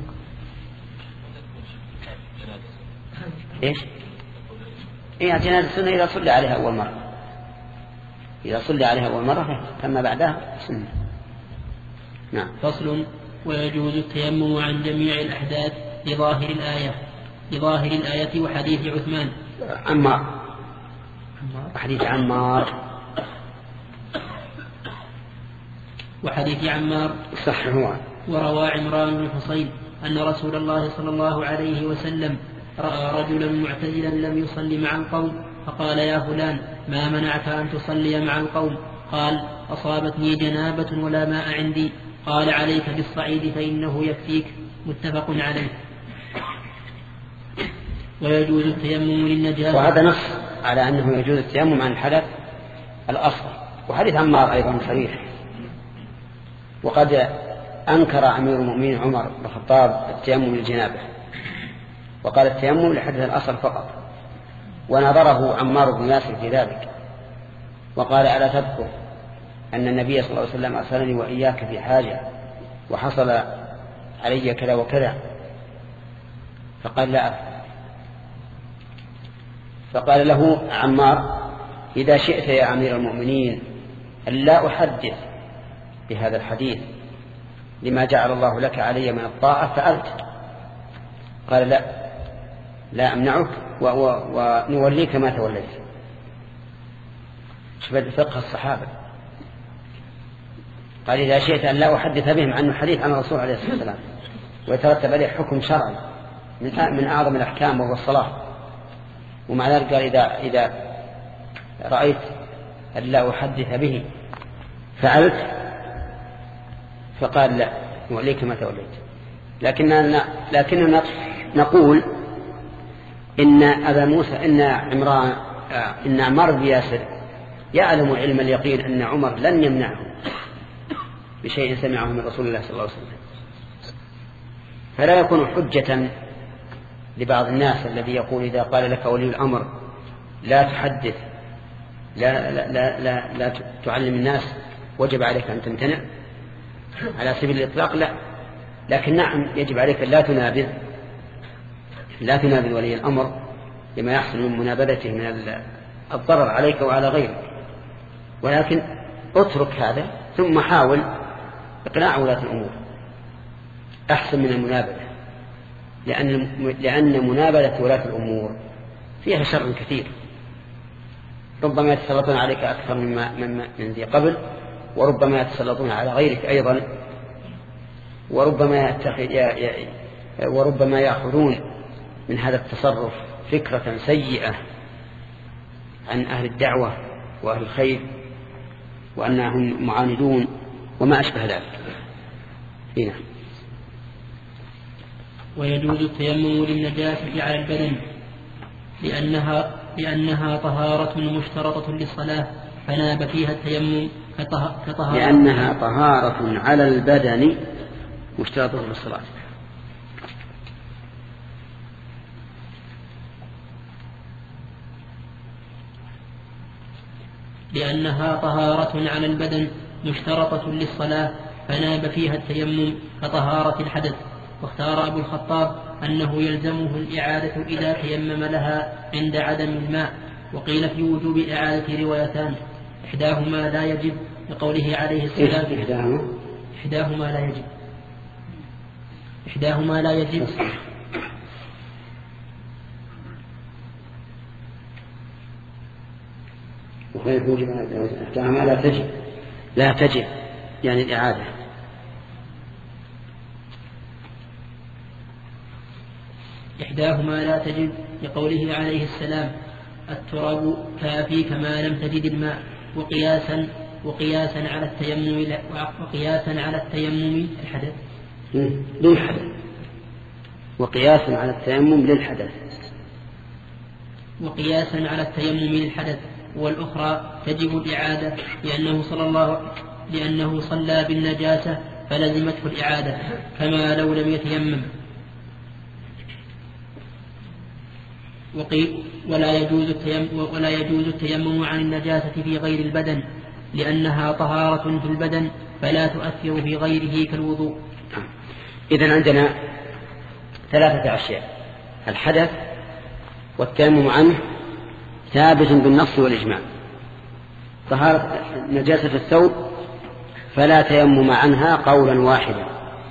Speaker 1: إيش؟ إيه جنازة السنة إذا صلى عليها أول مرة، إذا صلى عليها أول مرة ثم بعدها سنة. نعم.
Speaker 2: فصل. ويجوز التيمم عن جميع الأحداث لظاهر الآية لظاهر الآية وحديث عثمان.
Speaker 1: عمار. حديث عمار.
Speaker 2: وحديث عمار
Speaker 1: صح. هو
Speaker 2: وروى عمران بن حصين أن رسول الله صلى الله عليه وسلم رأى رجلا معتزلا لم يصلي مع القوم، فقال: يا فلان، ما منعك أن تصلي مع القوم؟ قال: أصابتني جنابة ولا ماء عندي. قال: عليك بالصعيد فإنه يكفيك. متفق عليه. ويجوز التيمم للنجاسة.
Speaker 1: وهذا نص على أنه يجوز التيمم عن الحدث الأصغر. وحديث عمار أيضا صريح. وقد أنكر أمير المؤمنين عمر بن الخطاب التيمم للجنابة، وقال التيمم لحدث الأصل فقط، ونظره عمار بن ياسر في ذلك، وقال: ألا تذكر أن النبي صلى الله عليه وسلم أرسلني وإياك في حاجة وحصل علي كذا وكذا؟ فقال: لا أفعل. فقال له عمار: إذا شئت يا أمير المؤمنين أن لا أحدث بهذا الحديث لما جعل الله لك علي من الطاعة فعلت. قال: لا لا أمنعك ونوليك ما توليت. شوف فقه الصحابة. قال: إذا شئت أن لا أحدث بهم عن الحديث عن الرسول عليه الصلاة والسلام ويترتب عليه حكم شرعي من أعظم الأحكام وهو الصلاة، ومع ذلك قال: إذا, إذا رأيت أن لا أحدث به فعلت. فقال: لا نوليك ما توليت. لكننا, لكننا نقول إن أبا موسى إن عمران إن عمار بن ياسر يعلم علم اليقين أن عمر لن يمنعه بشيء سمعه من رسول الله صلى الله عليه وسلم، فلا يكون حجة لبعض الناس الذي يقول إذا قال لك ولي الأمر لا تحدث لا, لا, لا, لا, لا تعلم الناس وجب عليك أن تمتنع على سبيل الإطلاق. لا، لكن نعم يجب عليك لا تنابذ لا تنابذ ولي الأمر لما يحصل من منابذته من الضرر عليك وعلى غيرك، ولكن اترك هذا ثم حاول إقناع ولاة الأمور أحسن من المنابذة، لأن لأن منابذة ولاة الأمور فيها شر كثير، ربما يتسلطون عليك أكثر مما من ذي قبل، وربما يتسلطون على غيرك أيضا، وربما وربما يأخذون من هذا التصرف فكرة سيئة عن أهل الدعوة وأهل الخير وأنهم معاندون وما أشبه ذلك. هنا.
Speaker 2: ويجوز التيمم للنجاسة على البدن لأنها, لأنها طهارة مشترطة للصلاة فناب فيها التيمم كطهارة
Speaker 1: لأنها طهارة على البدن مشترطة للصلاة.
Speaker 2: لأنها طهارة على البدن مشترطة للصلاة فناب فيها التيمم كطهارة الحدث. واختار أبو الخطاب أنه يلزمه الإعادة إذا تيمم لها عند عدم الماء. وقيل في وجوب الإعادة روايتان، إحداهما لا يجب لقوله عليه السلام
Speaker 1: إحداهما
Speaker 2: إحداهما لا يجب إحداهما لا يجب
Speaker 1: وغير موجب إحداهما لا تجب لا تجب يعني الإعادة.
Speaker 2: إحداهما لا تجب لقوله عليه السلام التراب كافيك ما لم تجد الماء وقياسا وقياسا على التيمم وقياسا على التيمم الحدث
Speaker 1: للحدث وقياسا على التيمم للحدث
Speaker 2: وقياسا على التيمم للحدث. والأخرى تجب الإعادة لأنه صلى الله لأنه صلى بالنجاسة فلزمته الإعادة كما لو لم يتيمم. ولا يجوز التيمم ولا يجوز التيمم عن النجاسة في غير البدن لأنها طهارة في البدن فلا تؤثر في غيره كالوضوء.
Speaker 1: إذن عندنا ثلاثة أشياء: الحدث والتيمم عنه ثابت بالنص والإجماع. طهارة نجاسة الثوب فلا تيمم عنها قولا واحدا،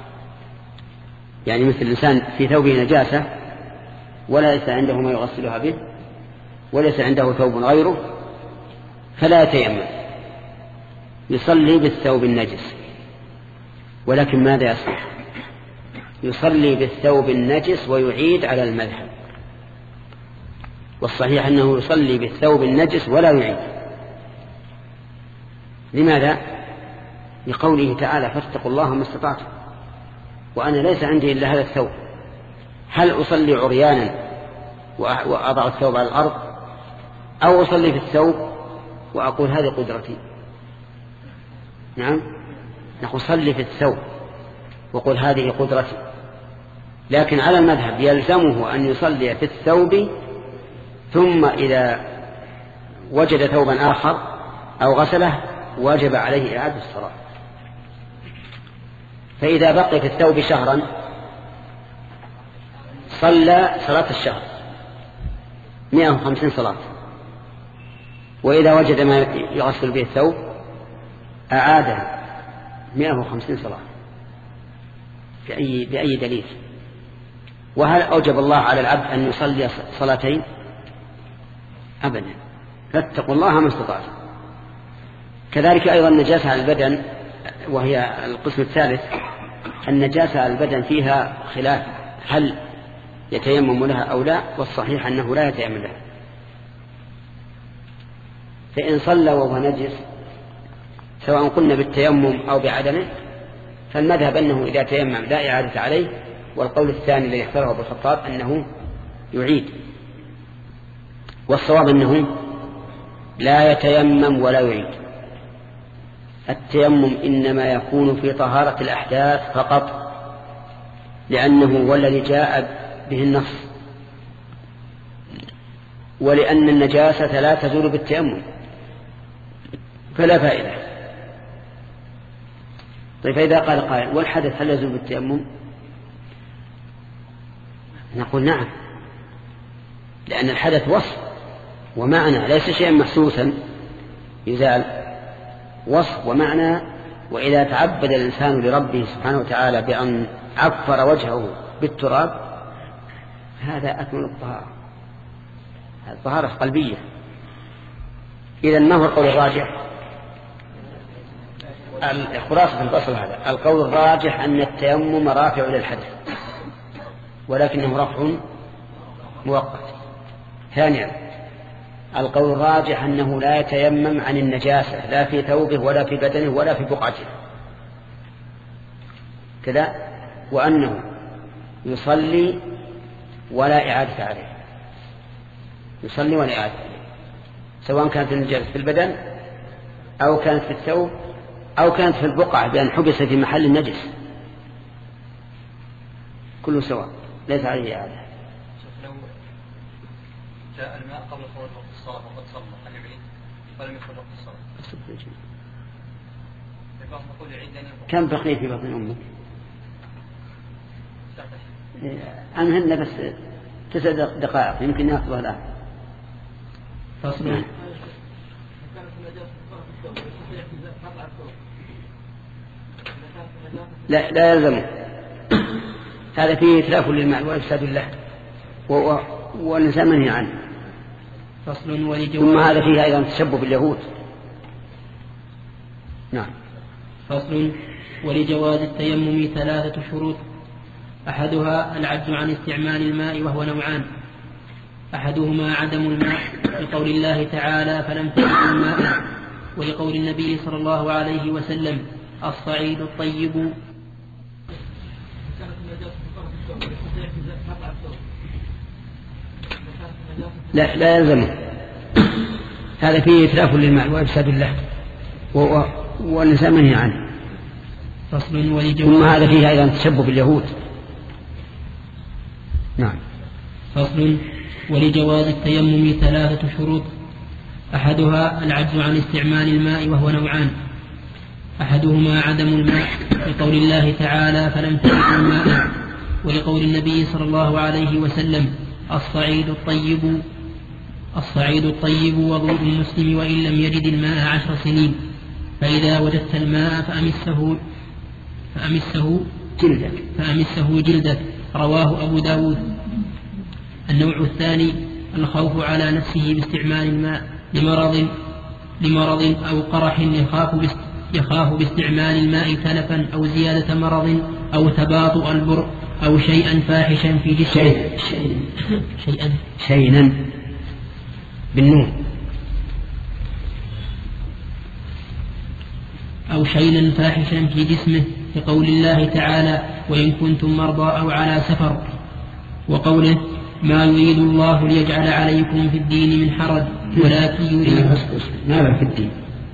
Speaker 1: يعني مثل الإنسان في ثوبه نجاسة وليس عنده ما يغسلها به وليس عنده ثوب غيره فلا يتيمم، يصلي بالثوب النجس. ولكن ماذا يصنع؟ يصلي بالثوب النجس ويعيد على المذهب، والصحيح أنه يصلي بالثوب النجس ولا يعيد. لماذا؟ لقوله تعالى فاتقوا الله ما استطعتم، وأنا ليس عندي إلا هذا الثوب، هل أصلي عريانا وأضع الثوب على الأرض أو أصلي في الثوب وأقول هذه قدرتي؟ نعم، نقول صلي في الثوب وقل هذه قدرتي. لكن على المذهب يلزمه أن يصلي في الثوب ثم إذا وجد ثوبا آخر أو غسله واجب عليه إعادة الصلاة. فإذا بقي في الثوب شهرا صلى صلاة الشهر مئة وخمسين صلاة، وإذا وجد ما يغسل به الثوب أعادها مئة وخمسين صلاة بأي, بأي دليل؟ وهل أوجب الله على العبد أن يصلي صلاتين؟ أبدا، فاتقوا الله ما استطعتم. كذلك أيضا النجاسة على البدن، وهي القسم الثالث. النجاسة على البدن فيها خلاف هل يتيمم لها أو لا، والصحيح أنه لا يتيمم لها. فإن صلى وهو نجس سواء قلنا بالتيمم أو بعدمه فالمذهب أنه إذا تيمم لا إعادة عليه، والقول الثاني الذي اختاره ابن الخطاب أنه يعيد. والصواب أنه لا يتيمم ولا يعيد. التيمم إنما يكون في طهارة الأحداث فقط، لأنه هو الذي جاء به النص، ولأن النجاسة لا تزول بالتيمم فلا فائدة. طيب فإذا قال قائل والحدث هل يزول بالتيمم؟ نقول نعم، لأن الحدث وصف ومعنى ليس شيئا محسوسا يزال، وصف ومعنى. وإذا تعبد الإنسان لربه سبحانه وتعالى بأن عفر وجهه بالتراب هذا أكمل الطهارة، هذه الطهارة قلبية. إذن ما هو القول الراجح؟ خلاصة الفصل هذا القول الراجح أن التيمم رافع للحدث ولكنه رفع مؤقت. ثانيا القول الراجح أنه لا يتيمم عن النجاسة لا في ثوبه ولا في بدنه ولا في بقعته كذا، وأنه يصلي ولا إعادة عليه، يصلي ولا إعادة عليه، سواء كانت النجاسة في البدن أو كانت في الثوب أو كانت في البقعة بأن حبس في محل النجس، كله سواء ليس عليه إعادة.
Speaker 5: لو جاء الماء قبل خروج وقت الصلاة وقد صلى هل يعيد ولم يخرج وقت الصلاة؟
Speaker 1: كم بقي في بطن أمك؟ أمهن بس تسع دقائق يمكن ناخذها الآن.
Speaker 2: فصل
Speaker 1: لا, لا يلزم. هذا فيه إتلاف للمال وإفساد له والإنسان منهي عنه.
Speaker 2: فصل ولجواز.
Speaker 1: ثم هذا فيه أيضا تشبه باليهود. نعم.
Speaker 2: فصل ولجواز التيمم ثلاثة شروط. أحدها العجز عن استعمال الماء وهو نوعان. أحدهما عدم الماء لقول الله تعالى فلم تجدوا ماء، ولقول النبي صلى الله عليه وسلم الصعيد الطيب.
Speaker 1: لا, لا يلزم. هذا فيه إتلاف للمال وإفساد له والإنسان منهي عنه.
Speaker 2: فصل ولجواز.
Speaker 1: ثم هذا فيه أيضا تشبه باليهود. نعم.
Speaker 2: فصل ولجواز التيمم ثلاثة شروط. أحدها العجز عن استعمال الماء وهو نوعان. أحدهما عدم الماء لقول الله تعالى فلم تجدوا ماء، ولقول النبي صلى الله عليه وسلم الصعيد الطيب الصعيد الطيب وضوء المسلم وإن لم يجد الماء عشر سنين، فإذا وجدت الماء فأمسه فأمسه جلدك فأمسه جلدك رواه أبو داود. النوع الثاني الخوف على نفسه باستعمال الماء لمرض لمرض أو قرح يخاف يخاف باستعمال الماء تلفا أو زيادة مرض أو تباطؤ البرء أو شيئا فاحشا في جسمه.
Speaker 1: شيء.
Speaker 2: شيئا
Speaker 1: شيئا بالنون.
Speaker 2: أو شيئا فاحشا في جسمه لقول الله تعالى وإن كنتم مرضى أو على سفر، وقوله ما يريد الله ليجعل عليكم في الدين من حرج ولكن يريد
Speaker 1: ما في الدين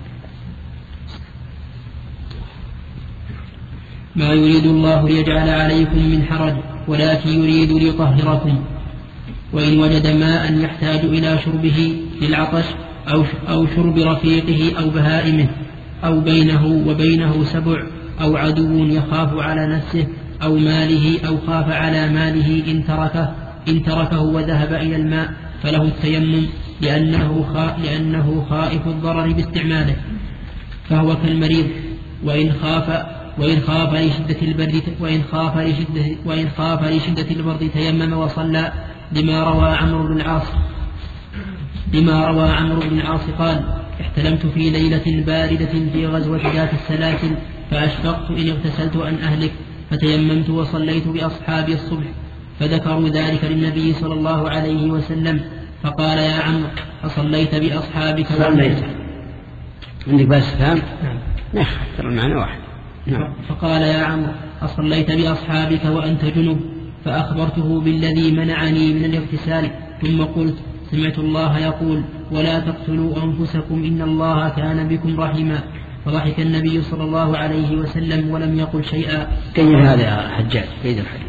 Speaker 2: ما يريد الله ليجعل عليكم من حرج ولكن يريد ليطهركم. وإن وجد ماء يحتاج إلى شربه للعطش أو أو شرب رفيقه أو بهائمه أو بينه وبينه سبع أو عدو يخاف على نفسه أو ماله أو خاف على ماله إن تركه إن تركه وذهب إلى الماء فله التيمم لأنه خا لأنه خائف الضرر باستعماله، فهو كالمريض. وإن خاف وإن خاف لشدة البرد وإن خاف لشدة وإن خاف لشدة البرد تيمم وصلى، لما روى عمرو بن العاص لما روى عمرو بن العاص قال احتلمت في ليلة باردة في غزوة ذات السلاسل فأشفقت إن اغتسلت أن أهلك فتيممت وصليت بأصحابي الصبح، فذكروا ذلك للنبي صلى الله عليه وسلم فقال يا عمرو أصليت بأصحابك؟
Speaker 1: صليت عندك بس فهم؟ نعم ترى المعنى واحد.
Speaker 2: نعم. فقال يا عمرو أصليت بأصحابك وأنت جنب؟ فأخبرته بالذي منعني من الاغتسال، ثم قلت سمعت الله يقول ولا تقتلوا أنفسكم إن الله كان بكم رحيما. فضحك النبي صلى الله عليه وسلم ولم يقل شيئا.
Speaker 1: كيف هذا يا حجاج كيف الحديث؟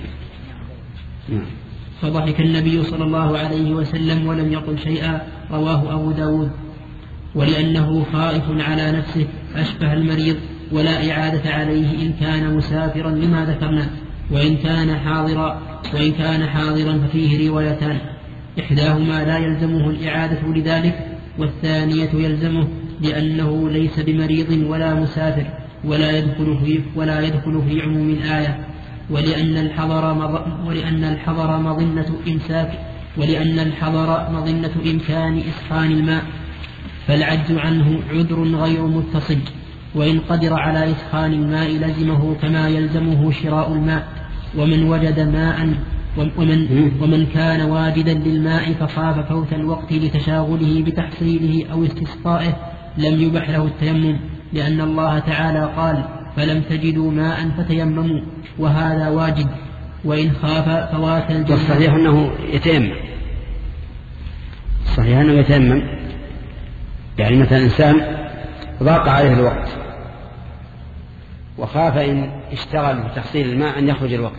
Speaker 2: فضحك النبي صلى الله عليه وسلم ولم يقل شيئا، رواه أبو داود. ولأنه خائف على نفسه أشبه المريض، ولا إعادة عليه إن كان مسافرا لما ذكرنا، وإن كان حاضرا وإن كان حاضرا ففيه روايتان، إحداهما لا يلزمه الإعادة لذلك، والثانية يلزمه لأنه ليس بمريض ولا مسافر ولا يدخل في ولا يدخل في عموم الآية، ولأن الحضر ولأن الحضر مظنة إمساك ولأن الحضر مظنة إمكان إسخان الماء، فالعجز عنه عذر غير متصل، وإن قدر على إسخان الماء لزمه كما يلزمه شراء الماء. ومن وجد ماء ومن, ومن كان واجدا للماء فخاف فوت الوقت لتشاغله بتحصيله أو استسقائه لم يبح له التيمم، لأن الله تعالى قال فلم تجدوا ماء فتيمموا، وهذا واجب. وإن خاف فوات الجنة.
Speaker 1: الصحيح أنه يتيمم الصحيح أنه يتيمم يعني مثلا إنسان ضاق عليه الوقت وخاف إن اشتغل بتحصيل الماء أن يخرج الوقت،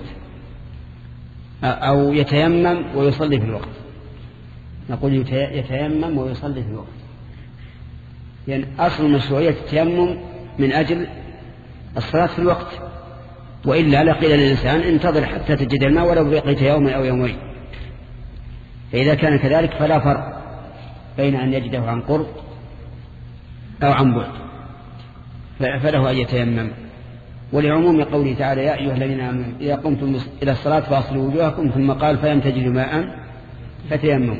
Speaker 1: أو يتيمم ويصلي في الوقت. نقول يتيمم ويصلي في الوقت، يعني أصل مشروعية التيمم من أجل الصلاة في الوقت، وإلا لقيل للإنسان انتظر حتى تجد الماء ولو بقيت يوم أو يومين. فإذا كان كذلك فلا فرق بين أن يجده عن قرب أو عن بعد، فله أن يتيمم.
Speaker 6: ولعموم قوله تعالى يا أيها الذين آمنوا إذا قمتم إلى الصلاة فاصلوا وجوهكم ثم قال فلم تجدوا ماء فتيمموا.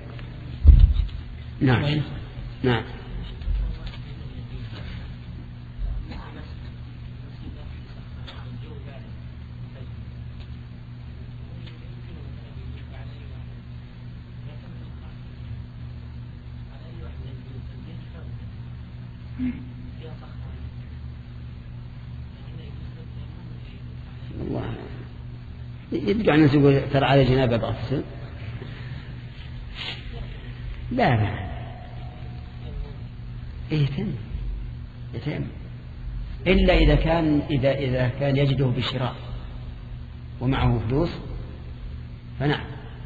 Speaker 6: نعم نعم. الله يبقى الناس يقول ترى على جنابه بغسل. لا لا يتم يتم إلا إذا كان إذا إذا كان يجده بشراء ومعه فلوس فنعم.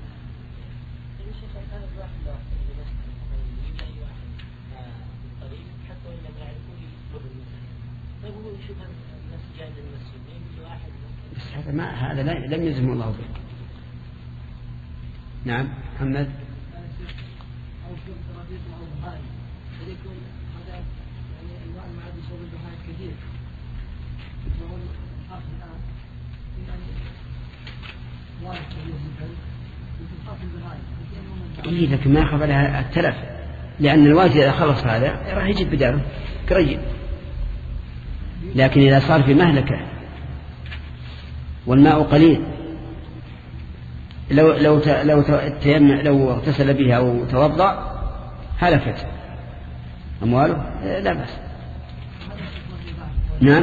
Speaker 6: بس هذا ما هذا لم يلزمه الله به. نعم محمد. إيه لكن ما خاف لها التلف، لأن الواجد إذا خلص هذا راح يجيب بداره قريب. لكن إذا صار في مهلكة والماء قليل لو لو لو لو اغتسل بها أو توضأ هلكت أمواله لا بأس. نعم.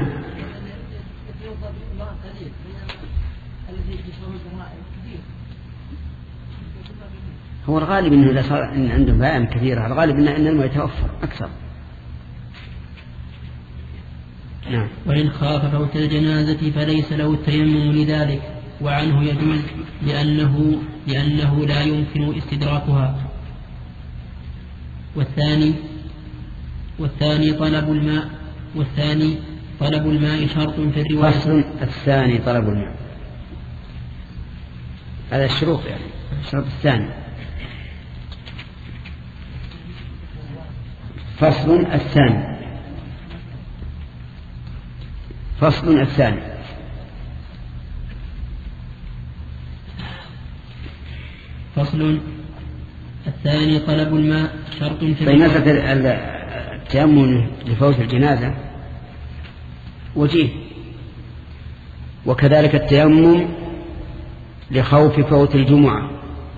Speaker 6: هو الغالب أنه إذا صار إن عندهم بائم كثيرة الغالب أن الماء يتوفر أكثر. نعم.
Speaker 2: وإن خاف فوت الجنازة فليس له التيمم لذلك، وعنه يجوز لأنه, لأنه لا يمكن استدراكها. والثاني والثاني طلب الماء والثاني طلب الماء شرط في الرواية.
Speaker 6: فصل الثاني طلب الماء هذا الشروط يعني الشرط الثاني. فصل الثاني فصل الثاني
Speaker 2: فصل الثاني طلب الماء شرط في
Speaker 6: فإنسة التيمم لفوت الجنازة وجيه، وكذلك التيمم لخوف فوت الجمعة،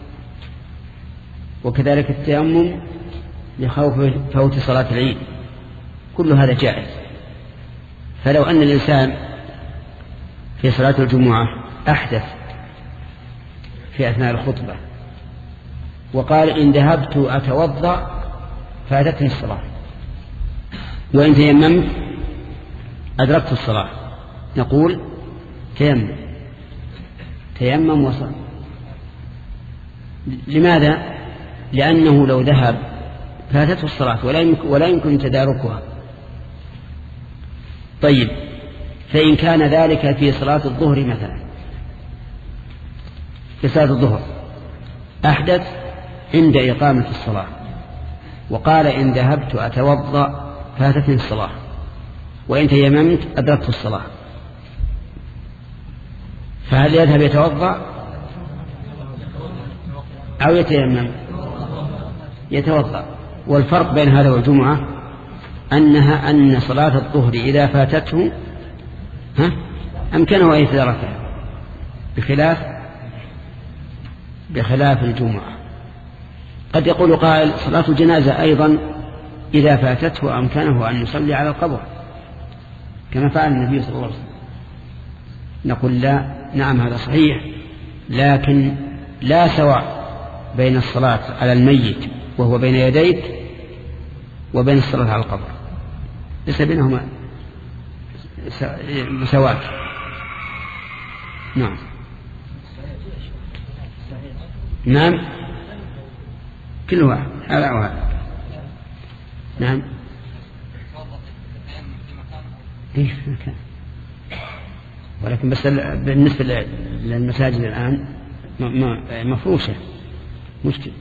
Speaker 6: وكذلك التيمم لخوف فوت صلاة العيد، كل هذا جائز. فلو أن الإنسان في صلاة الجمعة أحدث في أثناء الخطبة وقال إن ذهبت أتوضأ فاتتني الصلاة، وإن تيممت أدركت الصلاة، نقول تيمم تيمم وصل. لماذا؟ لأنه لو ذهب فاتته الصلاة ولا يمكن, ولا يمكن تداركها. طيب فإن كان ذلك في صلاة الظهر مثلا، في صلاة الظهر أحدث عند إقامة الصلاة وقال إن ذهبت أتوضأ فاتتني الصلاة وإن تيممت أدركت الصلاة، فهل يذهب يتوضأ أو يتيمم؟ يتوضأ. والفرق بين هذا والجمعة أنها أن صلاة الظهر إذا فاتته ها أمكنه أن يتداركها، بخلاف بخلاف الجمعة. قد يقول قائل صلاة الجنازة أيضا إذا فاتته أمكنه أن يصلي على القبر كما فعل النبي صلى الله عليه وسلم. نقول لا، نعم هذا صحيح، لكن لا سواء بين الصلاة على الميت وهو بين يديك وبين الصلاة على القبر، ليس بينهما مساواة. نعم نعم كل واحد هذا وهذا. نعم إيه مكان، ولكن بس بالنسبة للمساجد الآن مفروشة مشكلة.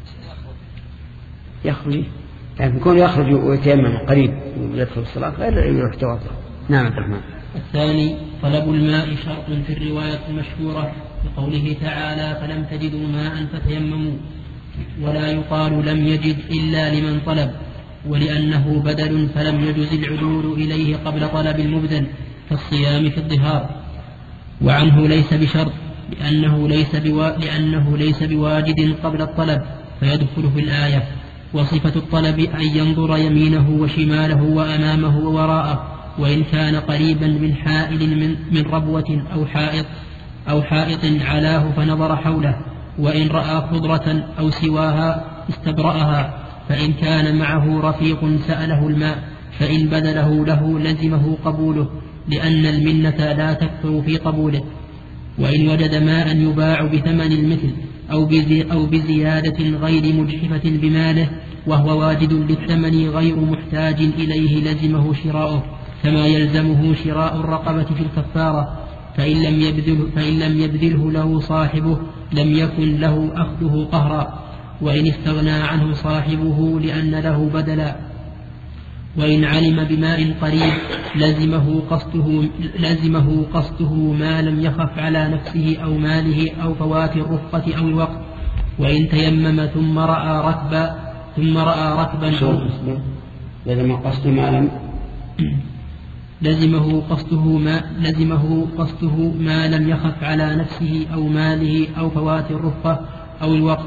Speaker 6: يخرج لكن يكون يخرج ويتيمم قريب ويدخل الصلاة غير يروح توضأ. نعم عبد الرحمن.
Speaker 2: الثاني طلب الماء شرط في الرواية المشهورة بقوله تعالى فلم تجدوا ماء فتيمموا، ولا يقال لم يجد إلا لمن طلب، ولأنه بدل فلم يجز العدول إليه قبل طلب المبدل كالصيام في الظهار. وعنه ليس بشرط لأنه ليس, بوا... لأنه ليس بواجد قبل الطلب فيدخل في الآية. وصفة الطلب أن ينظر يمينه وشماله وأمامه ووراءه، وإن كان قريبا من حائل من, من ربوة أو حائط أو حائط علاه فنظر حوله، وإن رأى خضرة أو سواها استبرأها، فإن كان معه رفيق سأله الماء فإن بذله له لزمه قبوله، لأن المنة لا تكثر في قبوله. وإن وجد ماء يباع بثمن المثل أو, بزي أو بزيادة غير مجحفة بماله وهو واجد للثمن غير محتاج إليه لزمه شراؤه، كما يلزمه شراء الرقبة في الكفارة، فإن لم يبذله, فإن لم يبذله له صاحبه لم يكن له أخذه قهرا، وإن استغنى عنه صاحبه لأن له بدلا. وإن علم بماء قريب لزمه قصده, لزمه قصده ما لم يخف على نفسه أو ماله أو فوات الرفقة أو الوقت. وإن تيمم ثم رأى ركبا ثم رأى ركبا
Speaker 6: لزم قصده ما لم
Speaker 2: لزمه قصده ما لزمه قصده ما لم يخف على نفسه أو ماله أو فوات الرفقة أو الوقت.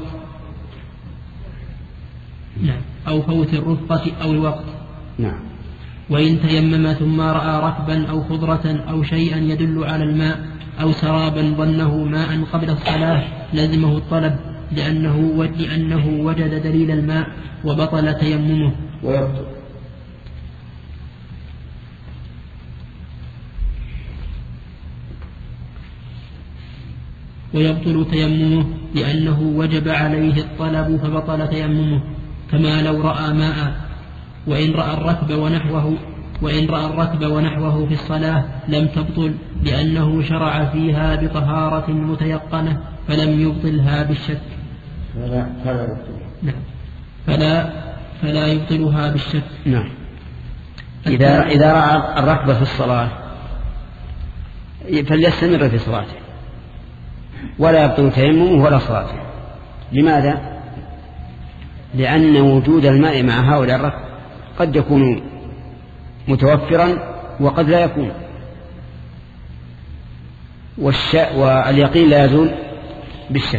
Speaker 2: نعم، أو فوت الرفقة أو الوقت.
Speaker 6: نعم.
Speaker 2: وإن تيمم ثم رأى ركبا أو خضرة أو شيئا يدل على الماء أو سرابا ظنه ماء قبل الصلاة لزمه الطلب، لأنه, لأنه وجد دليل الماء وبطل تيممه.
Speaker 6: ويبطل
Speaker 2: ويبطل تيممه لأنه وجب عليه الطلب فبطل تيممه، كما لو رأى ماء. وإن رأى الركب ونحوه وإن رأى الركب ونحوه في الصلاة لم تبطل، لأنه شرع فيها بطهارة متيقنة فلم يبطلها بالشك.
Speaker 6: فلا فلا
Speaker 2: نعم. فلا فلا يبطلها بالشك.
Speaker 6: نعم. إذا إذا رأى الركب في الصلاة فليستمر في صلاته ولا يبطل تيممه ولا صلاته. لماذا؟ لأن وجود الماء مع هؤلاء الركب قد يكون متوفرا وقد لا يكون، واليقين لا يزول بالشك.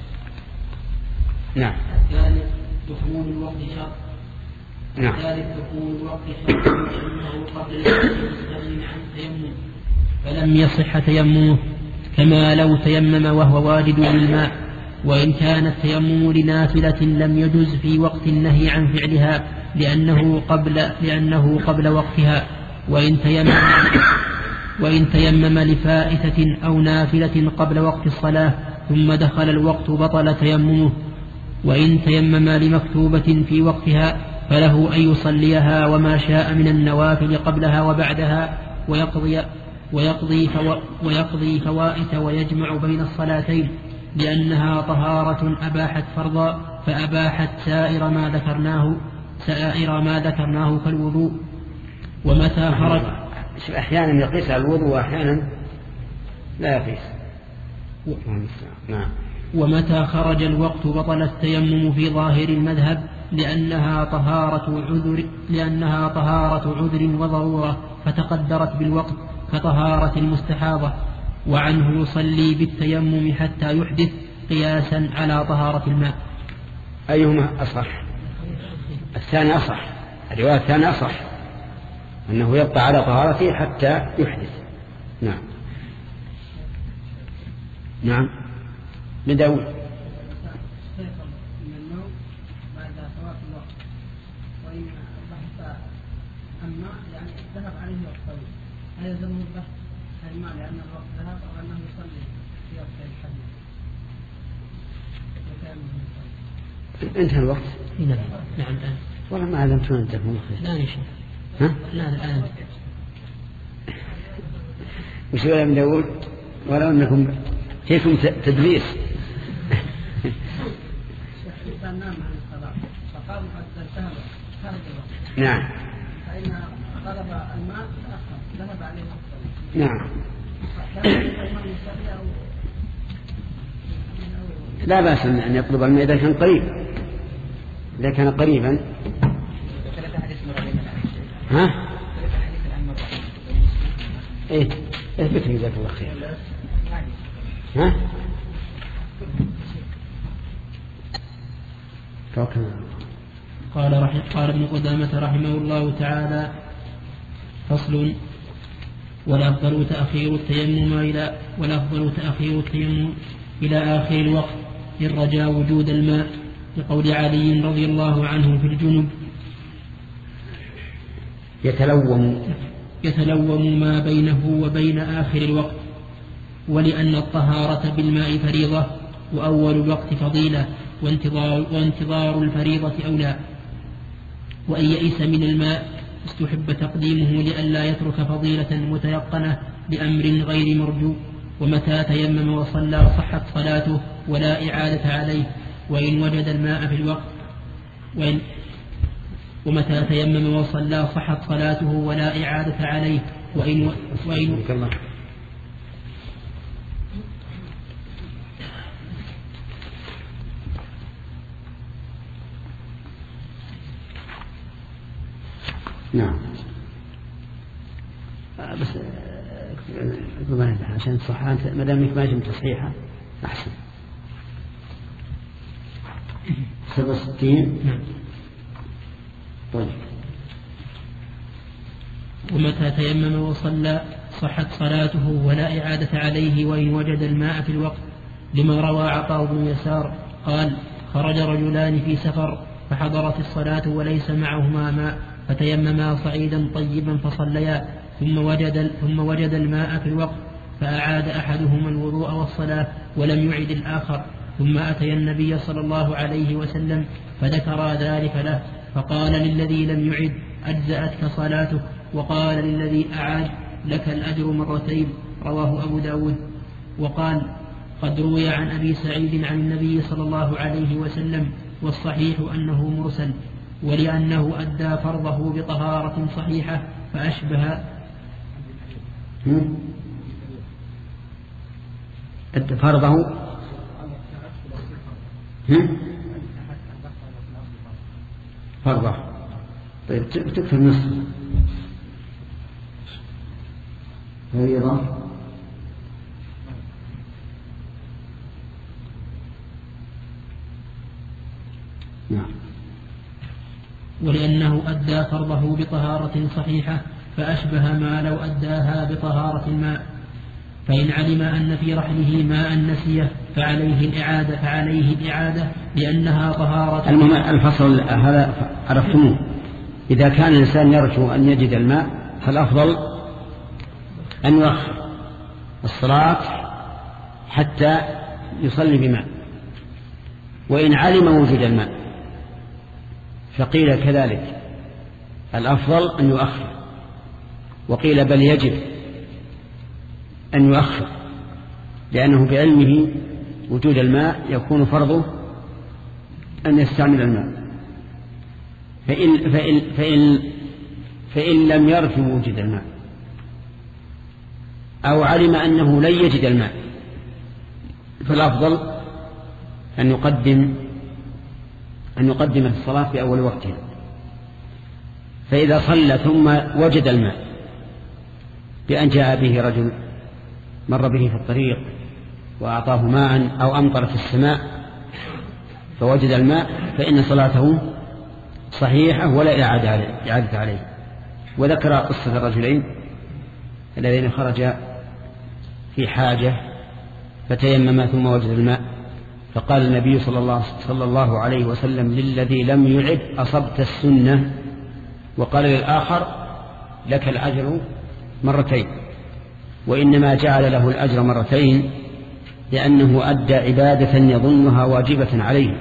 Speaker 6: نعم.
Speaker 2: ذلك دخول الوقت شرط.
Speaker 6: نعم.
Speaker 2: ذلك دخول الوقت شرط لأنه قبل المستغني عن التيمم فلم يصح تيممه، كما لو تيمم وهو واجد للماء. وإن كان التيمم لنافلة لم يجز في وقت النهي عن فعلها لأنه قبل, لأنه قبل وقتها. وإن تيمم, وإن تيمم لفائتة أو نافلة قبل وقت الصلاة ثم دخل الوقت بطل تيممه. وإن تيمم لمكتوبة في وقتها فله أن يصليها وما شاء من النوافل قبلها وبعدها ويقضي, ويقضي, فو ويقضي فوائت ويجمع بين الصلاتين، لأنها طهارة أباحت فرضا فأباحت سائر ما ذكرناه سائر ما ذكرناه كالوضوء. ومتى خرج
Speaker 6: أحيانا يقيس على الوضوء وأحيانا لا يقيس.
Speaker 2: و...
Speaker 6: نعم.
Speaker 2: ومتى خرج الوقت بطل التيمم في ظاهر المذهب لأنها طهارة عذر لأنها طهارة عذر وضرورة فتقدرت بالوقت كطهارة المستحاضة. وعنه يصلي بالتيمم حتى يحدث قياسا على طهارة الماء.
Speaker 6: أيهما أصح؟ الثاني أصح، الرواية الثانية أصح، أنه يبقى على طهارته حتى يحدث. نعم. نعم. من داود.
Speaker 4: الماء لأن الوقت ذهب أو أنه يصلي في وقت الحديث.
Speaker 6: انتهى الوقت؟
Speaker 2: نعم. نعم الآن.
Speaker 6: والله ما علمتون أنت مو خير.
Speaker 2: لا يا شيخ.
Speaker 6: ها؟
Speaker 2: لا الآن.
Speaker 6: وش يا ابن داود؟ ولو أنكم فيكم تدريس.
Speaker 4: الإنسان نام عن الصلاة فقام قد ذهب خارج الوقت.
Speaker 6: نعم.
Speaker 4: فإن طلب الماء تأخر ذهب
Speaker 6: نعم. لا بأس أن يطلب الماء إذا كان قريب، إذا كان قريبا. ها؟ إيه اثبت جزاك الله خير. ها؟
Speaker 2: قال رحمه قال ابن قدامة رحمه الله تعالى: فصل: والأفضل تأخير التيمم إلى والأفضل تأخير التيمم إلى آخر الوقت إن رجا وجود الماء، لقول علي رضي الله عنه في الجنب:
Speaker 6: يتلوم
Speaker 2: يتلوم ما بينه وبين آخر الوقت، ولأن الطهارة بالماء فريضة وأول الوقت فضيلة، وانتظار, وانتظار الفريضة أولى. وإن يئس من الماء استحب تقديمه لئلا يترك فضيلة متيقنة لأمر غير مرجو. ومتى تيمم وصلى صحت صلاته ولا إعادة عليه، وإن وجد الماء في الوقت وإن ومتى تيمم وصلى صحت صلاته ولا إعادة عليه، وإن وإن
Speaker 6: نعم. بس عشان تصحها أنت ما دام ما جمت تصحيحها أحسن. سبعة وستين. طيب.
Speaker 2: ومتى تيمم وصلى صحت صلاته ولا إعادة عليه وإن وجد الماء في الوقت، لما روى عطاء بن يسار قال: خرج رجلان في سفر فحضرت الصلاة وليس معهما ماء، فتيمما صعيدا طيبا فصليا، ثم وجد, ثم وجد الماء في الوقت، فأعاد أحدهما الوضوء والصلاة ولم يعد الآخر، ثم أتي النبي صلى الله عليه وسلم فذكر ذلك له، فقال للذي لم يعد: أجزأتك صلاتك، وقال للذي أعاد: لك الأجر مرتين. رواه أبو داود. وقال: قد روي عن أبي سعيد عن النبي صلى الله عليه وسلم، والصحيح أنه مرسل، ولأنه أدى فرضه بطهارة صحيحة فأشبه
Speaker 6: أدى فرضه فرضه. طيب تكفي النصف فريضة. نعم.
Speaker 2: ولأنه أدى فرضه بطهارة صحيحة فأشبه ما لو أداها بطهارة الماء. فإن علم أن في رحله ماء نسيه فعليه الإعادة فعليه الإعادة لأنها طهارة.
Speaker 6: المهم الفصل هذا عرفتموه. إذا كان الإنسان يرجو أن يجد الماء فالأفضل أن يؤخر الصلاة حتى يصلي بماء. وإن علم وجود الماء فقيل كذلك الأفضل أن يؤخر، وقيل بل يجب أن يؤخر، لأنه بعلمه وجود الماء يكون فرضه أن يستعمل الماء. فإن, فإن, فإن, فإن لم يرجو وجود الماء أو علم أنه لن يجد الماء فالأفضل أن يقدم أن يقدم الصلاة في أول وقتها. فإذا صلى ثم وجد الماء بأن جاء به رجل مر به في الطريق وأعطاه ماء أو أمطر في السماء فوجد الماء فإن صلاته صحيحة ولا إعادة عليه. وذكر قصة الرجلين الذين خرجا في حاجة فتيمما ثم وجد الماء، فقال النبي صلى الله, صلى الله عليه وسلم للذي لم يعد: أصبت السنة. وقال للآخر: لك الأجر مرتين. وإنما جعل له الأجر مرتين لأنه أدى عبادة يظنها واجبة عليه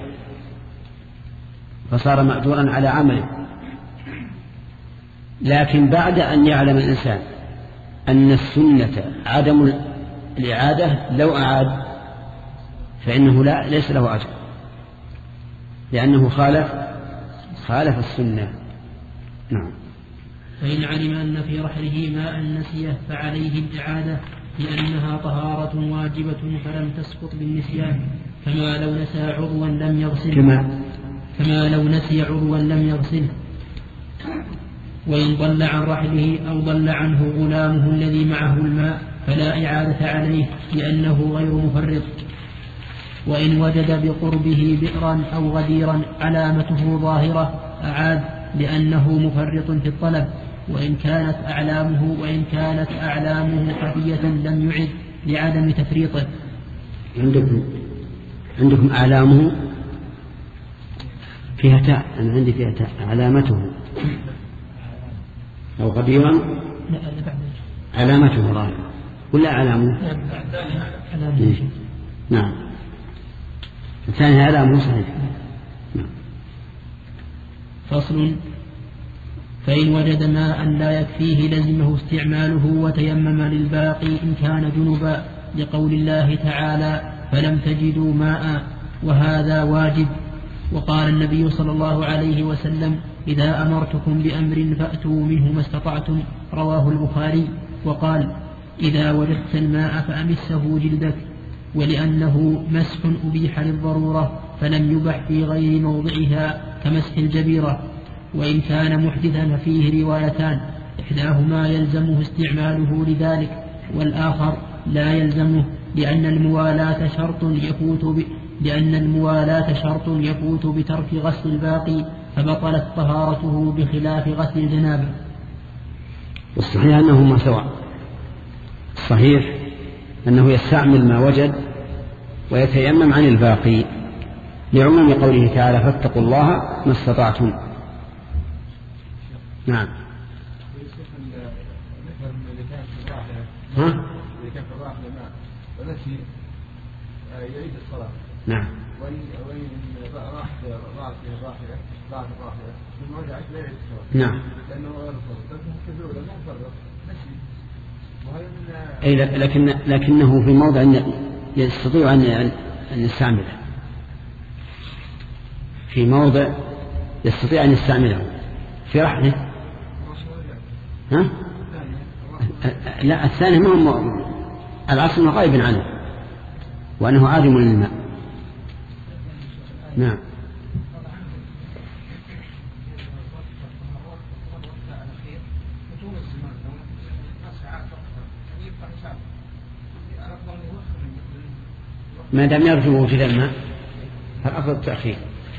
Speaker 6: فصار مأجورا على عمله. لكن بعد أن يعلم الإنسان أن السنة عدم الإعادة لو أعاد فإنه لا ليس له أجر، لأنه خالف خالف السنة. نعم.
Speaker 2: فإن علم أن في رحله ماء نسيه فعليه الإعادة لأنها طهارة واجبة فلم تسقط بالنسيان، كما لو نسى عضوا لم يغسله
Speaker 6: كما,
Speaker 2: كما لو نسي عضوا لم يغسله. وإن ضل عن رحله أو ضل عنه غلامه الذي معه الماء فلا إعادة عليه لأنه غير مفرط. وإن وجد بقربه بئرا أو غديرا علامته ظاهرة أعاد لأنه مفرط في الطلب، وإن كانت أعلامه وإن كانت أعلامه خفية لم يعد لعدم تفريطه.
Speaker 6: عندكم عندكم أعلامه فيها تاء، أنا عندي فيها تاء. علامته أو غديرا علامته ظاهرة ولا علامه؟ نعم الثاني علامه صحيح. نعم.
Speaker 2: فصل. فإن وجد ماء لا يكفيه لزمه استعماله وتيمم للباقي إن كان جنبا، لقول الله تعالى فلم تجدوا ماء، وهذا واجب. وقال النبي صلى الله عليه وسلم إذا أمرتكم بأمر فأتوا منه ما استطعتم، رواه البخاري. وقال إذا وجدت الماء فأمسه جلدك، ولأنه مسح أبيح للضرورة فلم يبح في غير موضعها كمسح الجبيرة. وإن كان محدثا فيه روايتان، إحداهما يلزمه استعماله لذلك والآخر لا يلزمه، لأن الموالاة شرط يفوت ب... لأن الموالاة شرط يفوت بترك غسل الباقي فبطلت طهارته بخلاف غسل الجنابة.
Speaker 6: والصحيح أنهما سواء. الصحيح أنه يستعمل ما وجد ويتيمم عن الباقي، لعموم قوله تعالى فاتقوا الله ما استطعتم. نعم. ها؟
Speaker 7: إذا كان في الراحلة ماء ونسي يعيد الصلاة.
Speaker 6: نعم.
Speaker 7: وإن وإن راح راح في الراحلة راح الراحلة ثم رجعت لا يعيد الصلاة.
Speaker 6: نعم.
Speaker 7: لأنه غير فرض، لكن كذول لا فرض نسي.
Speaker 6: أي لكن لكنه في موضع يستطيع أن أن يستعمله، في موضع يستطيع أن يستعمله في رحله. ها؟ لا الثاني ما هو العصر غائب عنه وأنه عادم للماء. نعم. ما دام يرجو وجود الماء فالأفضل التأخير.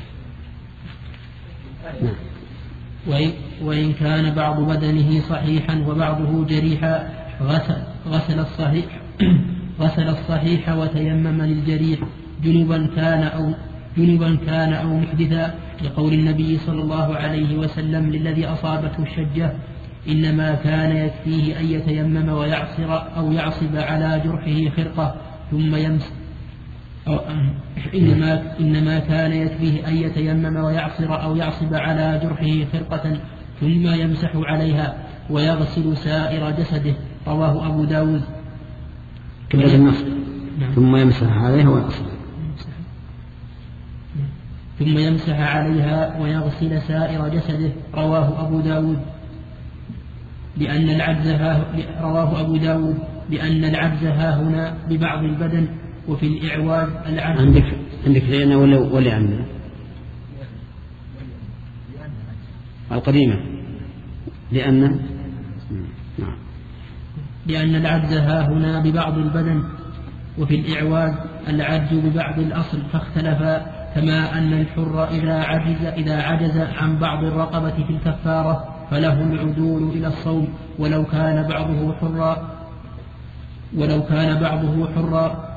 Speaker 6: نعم.
Speaker 2: وإن, وإن كان بعض بدنه صحيحا وبعضه جريحا غسل, غسل الصحيح غسل الصحيح وتيمم للجريح جنبا كان أو جنبا كان أو محدثا، لقول النبي صلى الله عليه وسلم للذي أصابته الشجة إنما كان يكفيه أن يتيمم ويعصر أو يعصب على جرحه خرقة ثم يمسح أو إنما, إنما كان يكفيه أن يتيمم ويعصر أو يعصب على جرحه خرقة ثم يمسح عليها ويغسل سائر جسده، رواه أبو داود.
Speaker 6: ثم يمسح عليها ويغسل
Speaker 2: ثم يمسح عليها ويغسل سائر جسده، رواه أبو داود. لأن العجز ها رواه أبو داود لأن العجز ها هنا ببعض البدن، وفي الإعواز العجز.
Speaker 6: عندك عندك لأن ولا ولأن القديمة لأن نعم.
Speaker 2: لأن العجز ها هنا ببعض البدن، وفي الإعواز العجز ببعض الأصل، فاختلفا. كما أن الحر إذا عجز إذا عجز عن بعض الرقبة في الكفارة فله العدول إلى الصوم، ولو كان بعضه حرا ولو كان بعضه حرا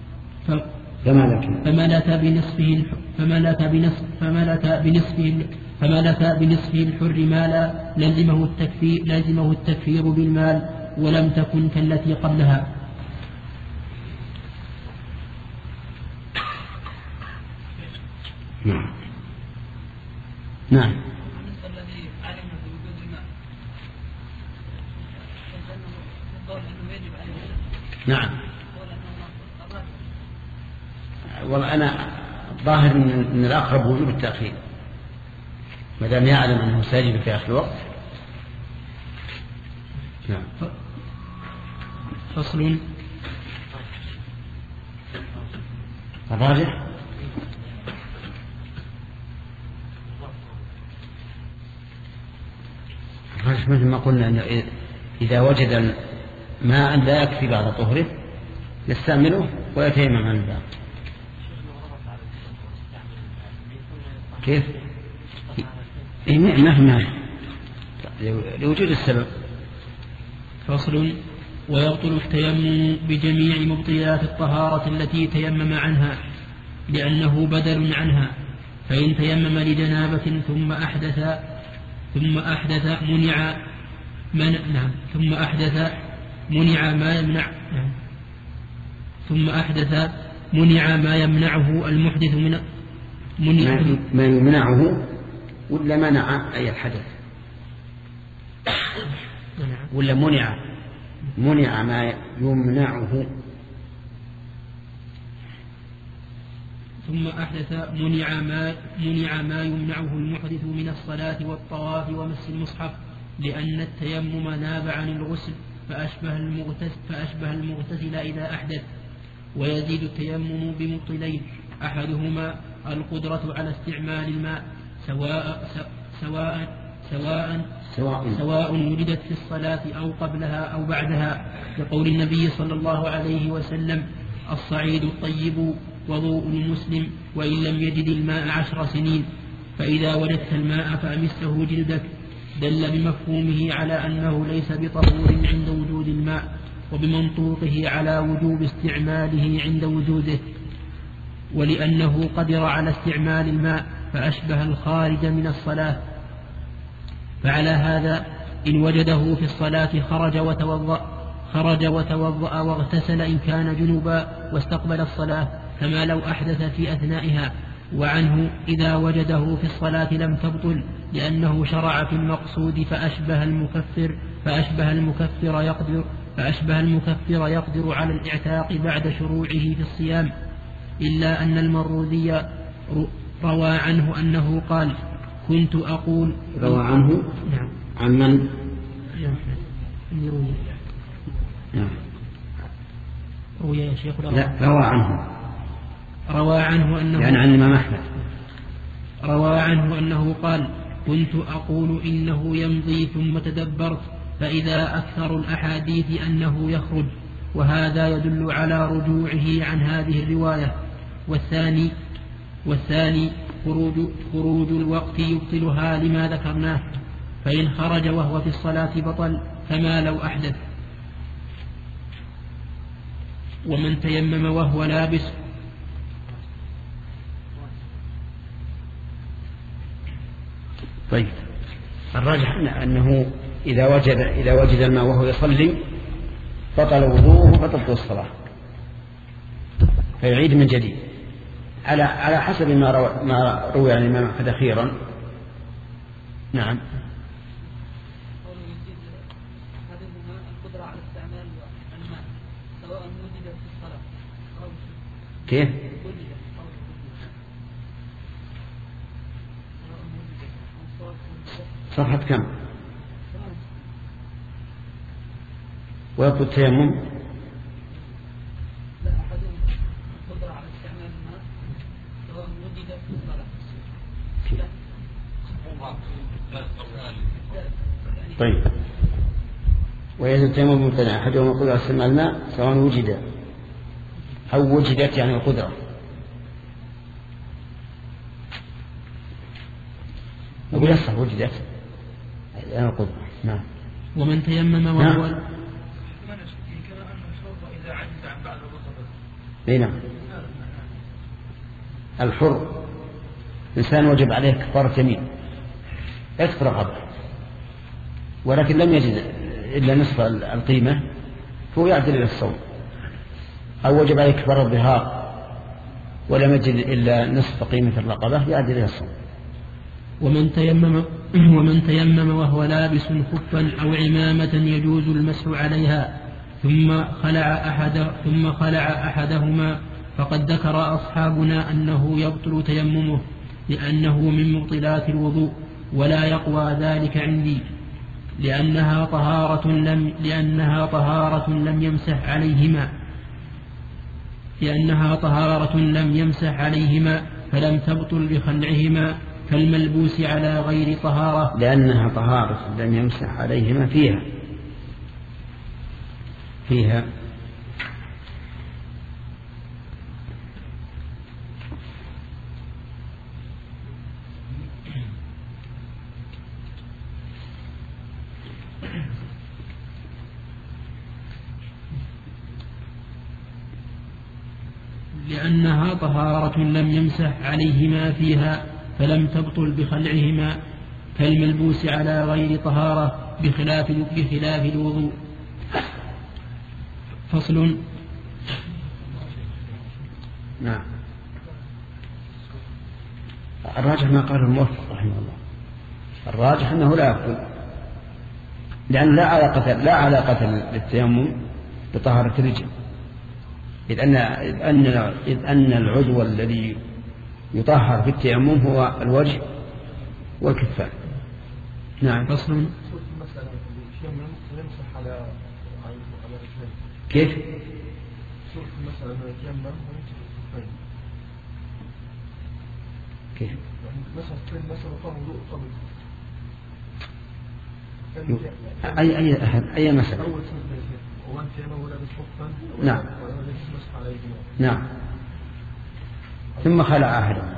Speaker 2: فملك بنصفه فملك بنصف فملك بنصفه فملك بنصفه الحر مالا لزمه التكفير لزمه التكفير بالمال، ولم تكن كالتي قبلها.
Speaker 6: نعم. نعم. نعم. والله أنا ظاهر من الأقرب وجوب التأخير ما دام يعلم أنه سيجب في آخر الوقت نعم.
Speaker 2: فصل.
Speaker 6: الراجح الراجح مثل ما قلنا أن إذا وجد ماء لا يكفي بعد طهره يستعمله ويتيمم عن الباقي. كيف؟ إيه ما في مانع لوجود السبب.
Speaker 2: فصل. ويبطل التيمم بجميع مبطلات الطهارة التي تيمم عنها لأنه بدل عنها، فإن تيمم لجنابة ثم أحدث ثم أحدث منع من نعم ثم أحدث منع ما يمنع نعم ثم أحدث منع ما يمنعه المحدث من منع
Speaker 6: ما يمنعه ولا منع أي الحدث ولا منع منع ما يمنعه
Speaker 2: ثم أحدث منع ما منع ما يمنعه المحدث من الصلاة والطواف ومس المصحف، لأن التيمم ناب عن الغسل فأشبه المغتسل, فأشبه المغتسل إذا أحدث. ويزيد التيمم بمبطلين، أحدهما القدرة على استعمال الماء سواء سواء سواء
Speaker 6: سواء,
Speaker 2: سواء وجدت في الصلاة أو قبلها أو بعدها، لقول النبي صلى الله عليه وسلم: الصعيد الطيب وضوء المسلم وإن لم يجد الماء عشر سنين، فإذا وجدت الماء فأمسه جلدك، دل بمفهومه على أنه ليس بطهور عند وجود الماء، وبمنطوقه على وجوب استعماله عند وجوده، ولأنه قدر على استعمال الماء فأشبه الخارج من الصلاة. فعلى هذا إن وجده في الصلاة خرج وتوضأ خرج وتوضأ واغتسل إن كان جنبا واستقبل الصلاة كما لو أحدث في أثنائها. وعنه إذا وجده في الصلاة لم تبطل، لأنه شرع في المقصود فأشبه المكفر فأشبه المكفر يقدر فأشبه المكفر يقدر على الاعتاق بعد شروعه في الصيام. إلا أن المروذي روى عنه أنه قال: كنت أقول
Speaker 6: روى عنه
Speaker 2: نعم
Speaker 6: عن من؟
Speaker 2: نعم روي يا شيخ
Speaker 6: لا روى عنه
Speaker 2: روى عنه أنه
Speaker 6: يعني عن الإمام أحمد
Speaker 2: روى عنه أنه قال: كنت أقول إنه يمضي ثم تدبرت فإذا أكثر الأحاديث أنه يخرج، وهذا يدل على رجوعه عن هذه الرواية. والثاني والثاني خروج, خروج الوقت يبطلها لما ذكرناه، فإن خرج وهو في الصلاة بطل كما لو أحدث. ومن تيمم وهو لابس
Speaker 6: طيب الراجح أنه إذا وجد إذا وجد الماء وهو يصلي بطل وضوءه وبطلت الصلاة، فيعيد من جديد على على حسب ما روى ما روي عن الإمام أحمد أخيرا. نعم. كيف؟ صفحة كم؟ ويبطل التيمم؟
Speaker 4: لا أحدهم القدرة على استعمال الماء سواء وجد في الصلاة.
Speaker 6: طيب ويزيد التيمم مبتدع، أحدهم القدرة على استعمال الماء سواء وجد أو وجدت يعني القدرة. وبيصح وجدت يعني القدرة. نعم.
Speaker 2: ومن تيمم وهو
Speaker 6: نعم. اي نعم. الحر إنسان وجب عليه كفارة يمين يكفر قبله ولكن لم يجد إلا نصف القيمة فهو يعدل إلى الصوم، أو وجب عليه كفارة الظهار ولم يجد إلا نصف قيمة الرقبة يعدل إلى الصوم.
Speaker 2: ومن تيمم ومن تيمم وهو لابس خفا أو عمامة يجوز المسح عليها ثم خلع أحد ثم خلع أحدهما فقد ذكر أصحابنا أنه يبطل تيممه لأنه من مبطلات الوضوء ولا يقوى ذلك عندي. لأنها طهارة لم لأنها طهارة لم يمسح عليهما لأنها طهارة لم يمسح عليهما فلم تبطل بخلعهما كالملبوس على غير طهارة.
Speaker 6: لأنها طهارة لم يمسح عليهما فيها فيها
Speaker 2: لأنها طهارة لم يمسح عليهما فيها فلم تبطل بخلعهما كالملبوس على غير طهارة بخلاف بخلاف الوضوء. فصل.
Speaker 6: نعم. الراجح ما قال الموفق رحمه الله، الراجح أنه لا يبطل، لأن لا علاقة لا علاقة للتيمم بطهارة الرجل، إذ أن إذ أن إذ أن العضو الذي يطهر في التيمم هو الوجه والكفان. نعم.
Speaker 2: فصل.
Speaker 6: كيف؟ كيف؟ أي أي أحد أي مسألة. نعم. نعم. ثم خلع أحدهم.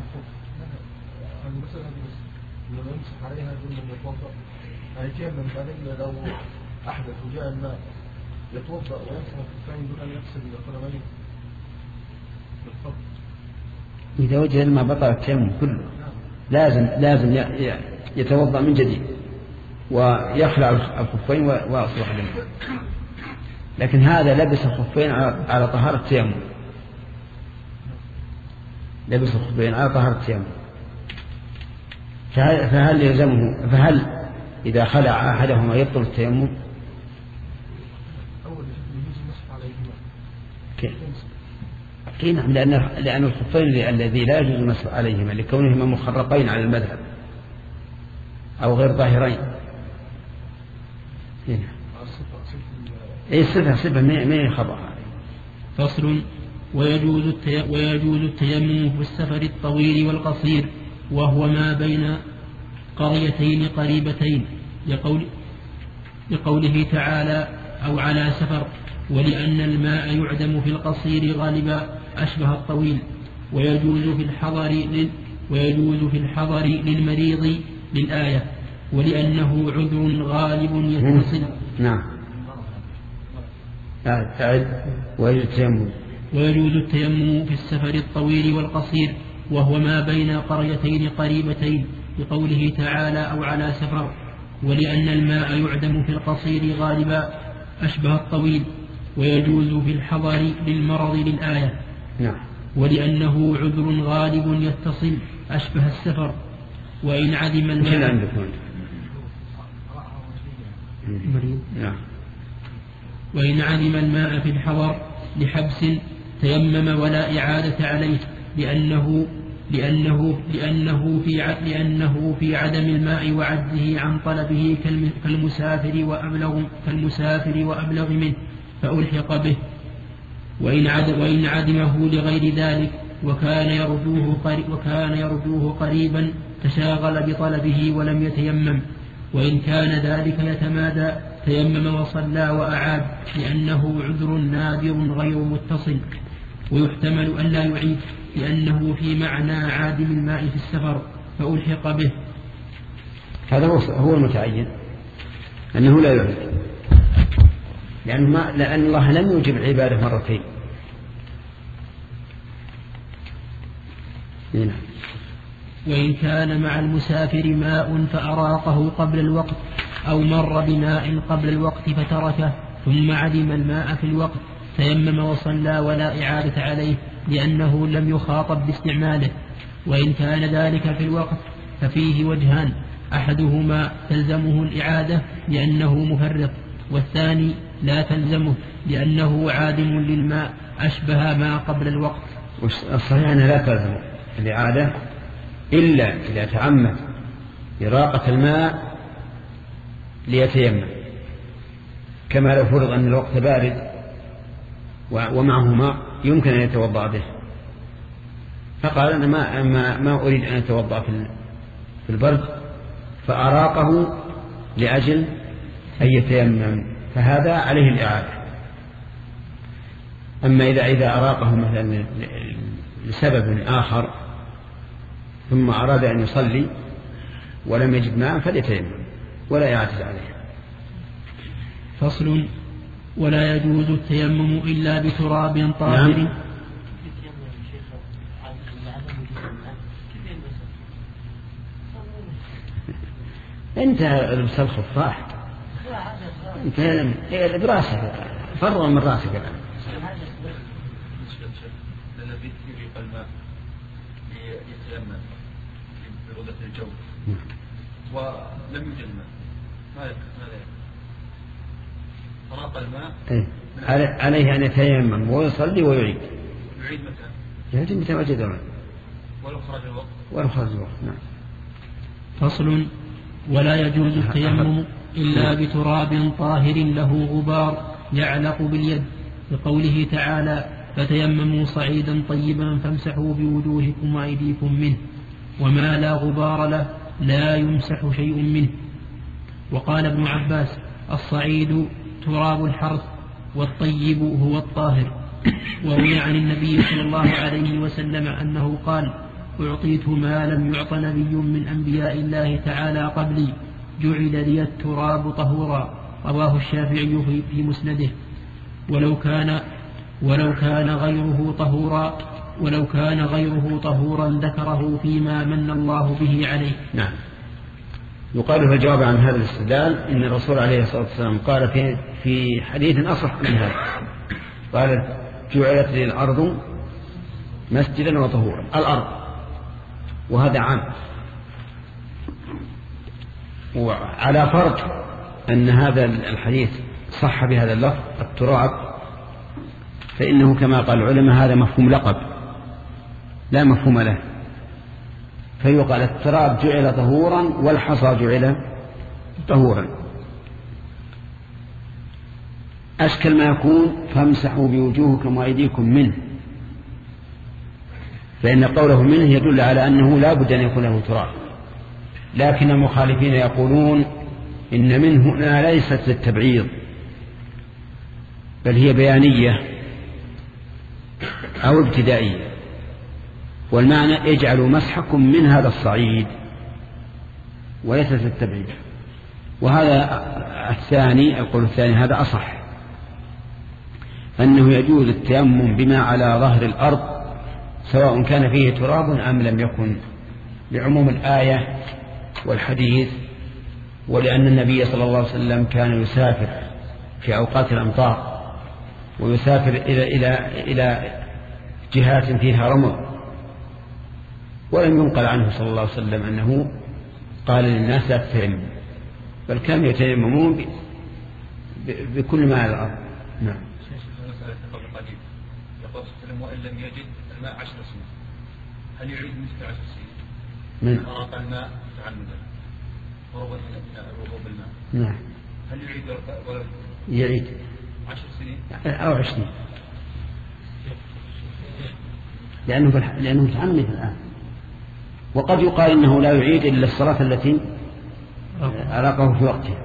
Speaker 7: لو أحدث وجاء الماء يتوضأ ويمسح الكفين دون أن يغسل القدمين بالفضل.
Speaker 6: إذا وجد الماء بطل التيمم كله، لازم لازم يتوضأ من جديد ويخلع الخفين ويصلح الماء. لكن هذا لبس الخفين على طهارة التيمم، لبس الخفين على طهارة التيمم، فهل يلزمه فهل إذا خلع أحدهما يبطل التيمم؟ كي نعم، لأن لأن الخفين الذي لا يجوز المسح عليهما لكونهما مخرقين على المذهب أو غير ظاهرين. أي صفة صفة ما يخبر.
Speaker 2: فصل. ويجوز التي... ويجوز التيمم في السفر الطويل والقصير، وهو ما بين قريتين قريبتين، لقول... لقوله تعالى أو على سفر، ولأن الماء يعدم في القصير غالبا أشبه الطويل. ويجوز في الحضر لل... ويجوز في الحضر للمريض للآية، ولأنه عذر غالب يتصل.
Speaker 6: نعم. تعد. ويجوز التيمم
Speaker 2: ويجوز التيمم في السفر الطويل والقصير، وهو ما بين قريتين قريبتين، لقوله تعالى أو على سفر، ولأن الماء يعدم في القصير غالبا أشبه الطويل. ويجوز في الحضر للمرض للآية.
Speaker 6: نعم.
Speaker 2: ولأنه عذر غالب يتصل أشبه السفر. وإن عدم الماء
Speaker 6: نعم.
Speaker 2: وإن عدم الماء في الحضر لحبس تيمم ولا إعادة عليه، لأنه لأنه لأنه في لأنه في عدم الماء وعجزه عن طلبه كالمسافر وأبلغ كالمسافر وأبلغ منه فألحق به. وإن عدم وإن عدمه لغير ذلك وكان يرجوه قريب وكان يرجوه قريبا تشاغل بطلبه ولم يتيمم. وإن كان ذلك يتمادى تيمم وصلى وأعاد، لأنه عذر نادر غير متصل. ويحتمل أن لا يعيد، لأنه في معنى عادم الماء في السفر فألحق به.
Speaker 6: هذا هو المتعين أنه لا يعيد، لأن, ما لأن الله لم يجب العبادة مرتين. هنا.
Speaker 2: وإن كان مع المسافر ماء فأراقه قبل الوقت، أو مر بماء قبل الوقت فتركه ثم عدم الماء في الوقت تيمم وصلى ولا إعادة عليه، لأنه لم يخاطب باستعماله. وإن كان ذلك في الوقت ففيه وجهان، أحدهما تلزمه الإعادة لأنه مفرط، والثاني لا تلزمه لأنه عادم للماء أشبه ما قبل الوقت.
Speaker 6: الصحيح أنها لا تلزم الإعادة إلا إذا تعمد إراقة الماء ليتيمم، كما لو فرض أن الوقت بارد ومعه ماء يمكن أن يتوضأ به، فقال أنا ما, ما, ما أريد أن أتوضأ في البرد، فأراقه لأجل أن يتيمم، فهذا عليه الإعادة. أما إذا إذا أراقه مثلا لسبب آخر ثم أراد أن يصلي ولم يجد ماء فليتيمم ولا يعتز عليه.
Speaker 2: فصل: ولا يجوز التيمم إلا بتراب طاهر. نعم.
Speaker 6: انت لبس الخفاح انت براسك فرغ من راسك الآن.
Speaker 5: الذي يريق الماء يتيمم برودة الجو ولم يوجد الماء ماذا فراق الماء
Speaker 6: ايه؟ عليه أن يتيمم ويصلي ويعيد.
Speaker 5: يعيد متى؟
Speaker 6: يعيد متى وجد الماء
Speaker 5: ولو خرج الوقت.
Speaker 6: ولو خرج الوقت. نعم.
Speaker 2: فصل: ولا يجوز التيمم إلا بتراب طاهر له غبار يعلق باليد، لقوله تعالى: فتيمموا صعيدا طيبا فامسحوا بوجوهكم وأيديكم منه، وما لا غبار له لا يمسح شيء منه. وقال ابن عباس: الصعيد تراب الحرث والطيب هو الطاهر. وروي عن النبي صلى الله عليه وسلم أنه قال: أعطيت ما لم يعط نبي من أنبياء الله تعالى قبلي، جعل لي التراب طهورا. رواه الشافعي في مسنده. ولو كان ولو كان غيره طهورا ولو كان غيره طهورا ذكره فيما من الله به عليه.
Speaker 6: نعم. يقال في الجواب عن هذا الاستدلال إن الرسول عليه الصلاة والسلام قال في في حديث أصح من هذا، قال: جعلت لي الأرض مسجدا وطهورا. الأرض، وهذا عام، وعلى فرض أن هذا الحديث صح بهذا اللفظ التراب، فإنه كما قال العلماء هذا مفهوم لقب لا مفهوم له، فيقال التراب جعل طهورا والحصى جعل طهورا. أشكل ما يكون: فامسحوا بوجوهكم وأيديكم منه، فإن قوله منه يدل على أنه لا بد أن يكون له تراب. لكن المخالفين يقولون إن منه هنا ليست للتبعيض بل هي بيانية أو ابتدائية، والمعنى: اجعلوا مسحكم من هذا الصعيد، وليست للتبعيض. وهذا الثاني القول الثاني هذا أصح، أنه يجوز التيمم بما على ظهر الأرض سواء كان فيه تراب أم لم يكن، لعموم الآية والحديث، ولأن النبي صلى الله عليه وسلم كان يسافر في أوقات الأمطار ويسافر إلى إلى إلى جهات فيها رمل، ولم ينقل عنه صلى الله عليه وسلم أنه قال للناس لا تتيمموا، بل كانوا يتيممون بكل ما على الأرض. نعم.
Speaker 5: وإن لم يجد الماء عشر سنين هل يعيد مثل عشر سنين؟
Speaker 6: من
Speaker 5: أراق الماء تعمدا وربط الوضوء بالماء،
Speaker 6: نعم،
Speaker 5: هل يعيد ولا
Speaker 6: يعيد
Speaker 5: عشر سنين
Speaker 6: أو عشرين؟ لأنه لأنه متعمد الآن. وقد يقال إنه لا يعيد إلا الصلاة التي أراقه في وقتها،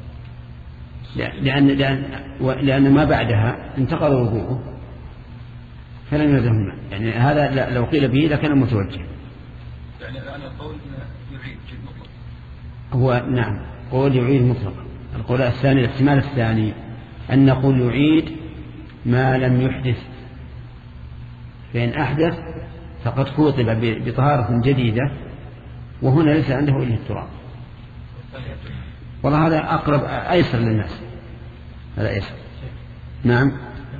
Speaker 6: لأن لأن لأن ما بعدها انتقض وضوءه فلم يلزمه. يعني هذا لو قيل به لكان متوجه.
Speaker 5: يعني الآن القول يعيد جد مطلق.
Speaker 6: هو نعم قول يعيد مطلقا. القول الثاني الاحتمال الثاني أن نقول يعيد ما لم يحدث، فإن أحدث فقد خوطب بطهارة جديدة وهنا ليس عنده إلا التراب. والله هذا أقرب أيسر للناس، هذا أيسر. نعم.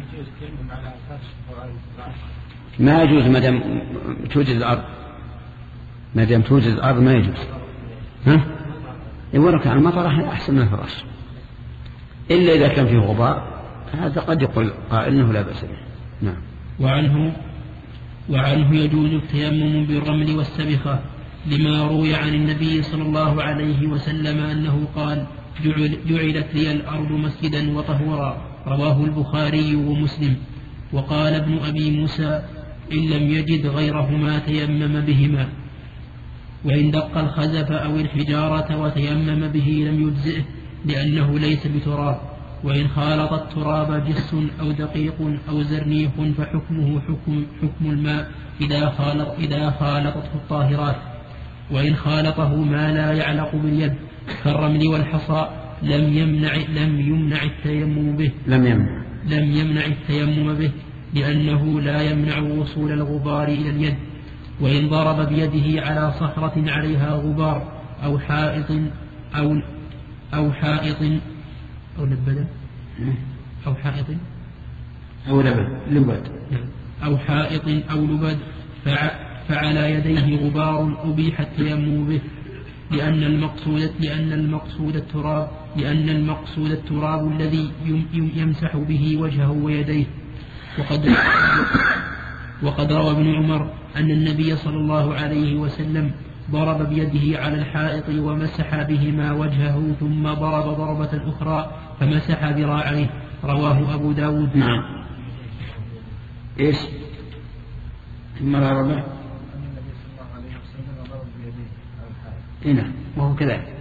Speaker 6: ما يجوز ما دام توجد الأرض، ما دام توجد الأرض ما يجوز. ها؟ يورك على المطر أحسن من الفراش، إلا إذا كان فيه غبار، هذا قد يقول قائل إنه لا بأس به. نعم.
Speaker 2: وعنه وعنه يجوز التيمم بالرمل والسبخة، لما روي عن النبي صلى الله عليه وسلم أنه قال:
Speaker 8: جعل جعلت لي الأرض مسجدا وطهورا. رواه البخاري ومسلم. وقال ابن أبي موسى إن لم يجد غيرهما تيمم بهما، وإن دق الخزف أو الحجارة وتيمم به لم يجزئه لأنه ليس بتراب. وإن خالط التراب جس أو دقيق أو زرنيخ فحكمه حكم, حكم الماء إذا, خالط إذا خالطته الطاهرات. وإن خالطه ما لا يعلق باليد كالرمل والحصى لم يمنع, لم يمنع التيمم به
Speaker 6: لم يمنع
Speaker 8: لم يمنع التيمم به لأنه لا يمنع وصول الغبار إلى اليد. وإن ضرب بيده على صخرة عليها غبار أو حائط أو أو حائط أو لبد أو حائط
Speaker 6: أو لبد لبد
Speaker 8: أو حائط أو لبد فعلى يديه غبار أبيح التيمم به لأن المقصود لأن المقصود التراب لأن المقصود التراب الذي يمسح به وجهه ويديه. وقد وقد روى ابن عمر أن النبي صلى الله عليه وسلم ضرب بيده على الحائط ومسح بهما وجهه ثم ضرب ضربة أخرى فمسح ذراعيه. رواه أبو داود.
Speaker 6: نعم. إيش ثم ضرب
Speaker 7: النبي صلى الله عليه وسلم ضرب بيده على الحائط.
Speaker 6: هنا وهو كذلك.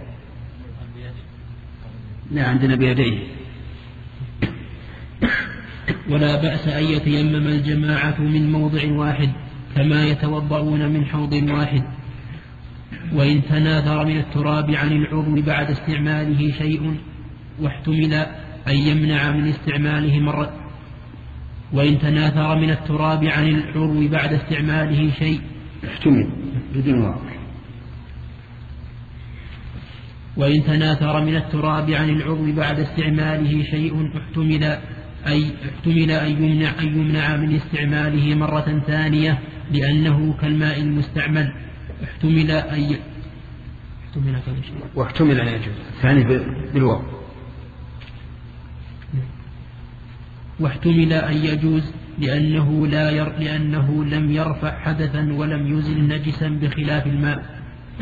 Speaker 6: لا عندنا بيديه.
Speaker 8: ولا بأس أن يتيمم الجماعة من موضع واحد كما يتوضؤون من حوض واحد. وإن تناثر من التراب عن العضو بعد استعماله شيء واحتمل أن يمنع من استعماله مرة وإن تناثر من التراب عن العضو بعد استعماله شيء
Speaker 6: احتمل بدون واضح.
Speaker 8: وإن تناثر من التراب عن العضو بعد استعماله شيء احتمل أي احتمل أن يمنع, أن يمنع من استعماله مرة ثانية لأنه كالماء المستعمل. احتمل أن احتمل
Speaker 6: واحتمل أن يجوز ثاني بالواو.
Speaker 8: واحتمل أن يجوز لأنه, لا ير لأنه لم يرفع حدثا ولم يزل نجسا بخلاف الماء.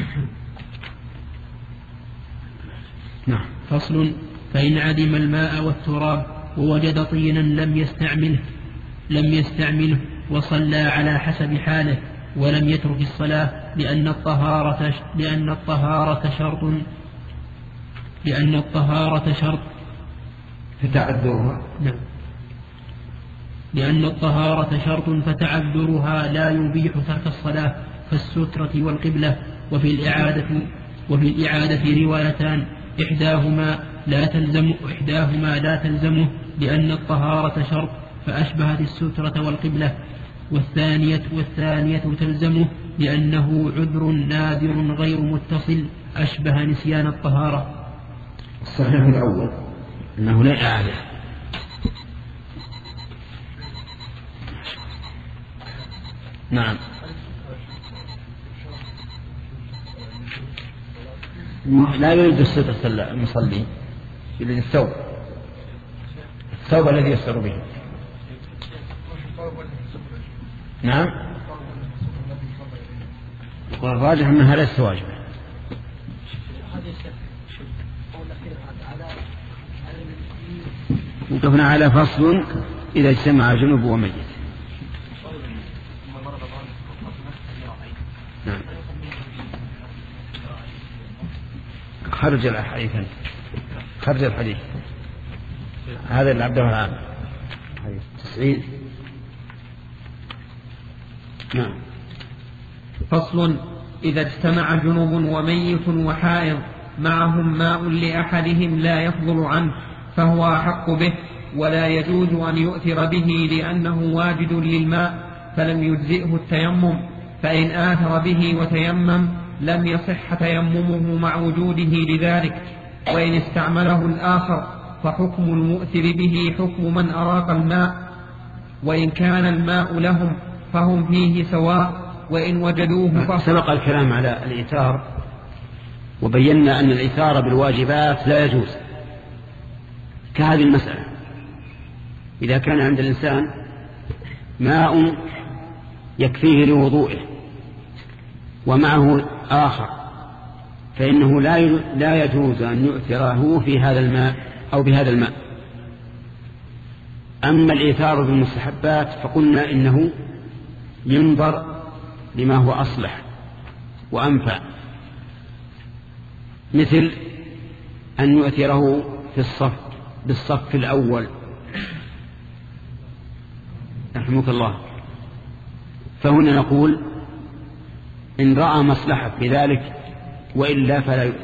Speaker 6: نعم.
Speaker 8: فصل. فإن عدم الماء والتراب ووجد طينا لم يستعمله لم يستعمله وصلى على حسب حاله ولم يترك الصلاة لأن الطهارة لأن الطهارة شرط لأن الطهارة شرط
Speaker 6: فتعذرها.
Speaker 8: نعم. لأن الطهارة شرط فتعذرها لا يبيح ترك الصلاة كالسترة والقبلة. وفي الإعادة وفي الإعادة روايتان إحداهما لا تلزم إحداهما لا تلزمه لأن الطهارة شرط فأشبهت السترة والقبلة، والثانية والثانية تلزمه لأنه عذر نادر غير متصل أشبه نسيان الطهارة.
Speaker 6: الصحيح الأول أنه لا إعادة. نعم. لا يريد السترة المصلي، يريد الثوب الثوب الذي يستر به. نعم. والراجح أنها ليست واجبة. وقفنا على فصل إذا اجتمع جنوب وميت. نعم. خرج الحديث خرج الحديث هذا اللي عبده الآن تسعين. نعم.
Speaker 2: فصل. إذا اجتمع جنوب وميت وحائض معهم ماء لأحدهم لا يفضل عنه فهو أحق به، ولا يجوز أن يؤثر به لأنه واجد للماء فلم يجزئه التيمم، فإن آثر به وتيمم لم يصح تيممه مع وجوده لذلك. وإن استعمله الآخر فحكم المؤثر به حكم من أراق الماء، وإن كان الماء لهم فهم فيه سواء، وإن وجدوه فهم.
Speaker 6: سبق الكلام على الإيثار وبينا أن الإيثار بالواجبات لا يجوز، كهذه المسألة. إذا كان عند الإنسان ماء يكفيه لوضوئه ومعه آخر فإنه لا لا يجوز أن يؤثره في هذا الماء أو بهذا الماء. أما الإيثار بالمستحبات فقلنا إنه ينظر لما هو أصلح وأنفع، مثل أن يؤثره في الصف بالصف الأول رحمك الله، فهنا نقول إن رأى مصلحة في ذلك وإلا فلا يؤثر،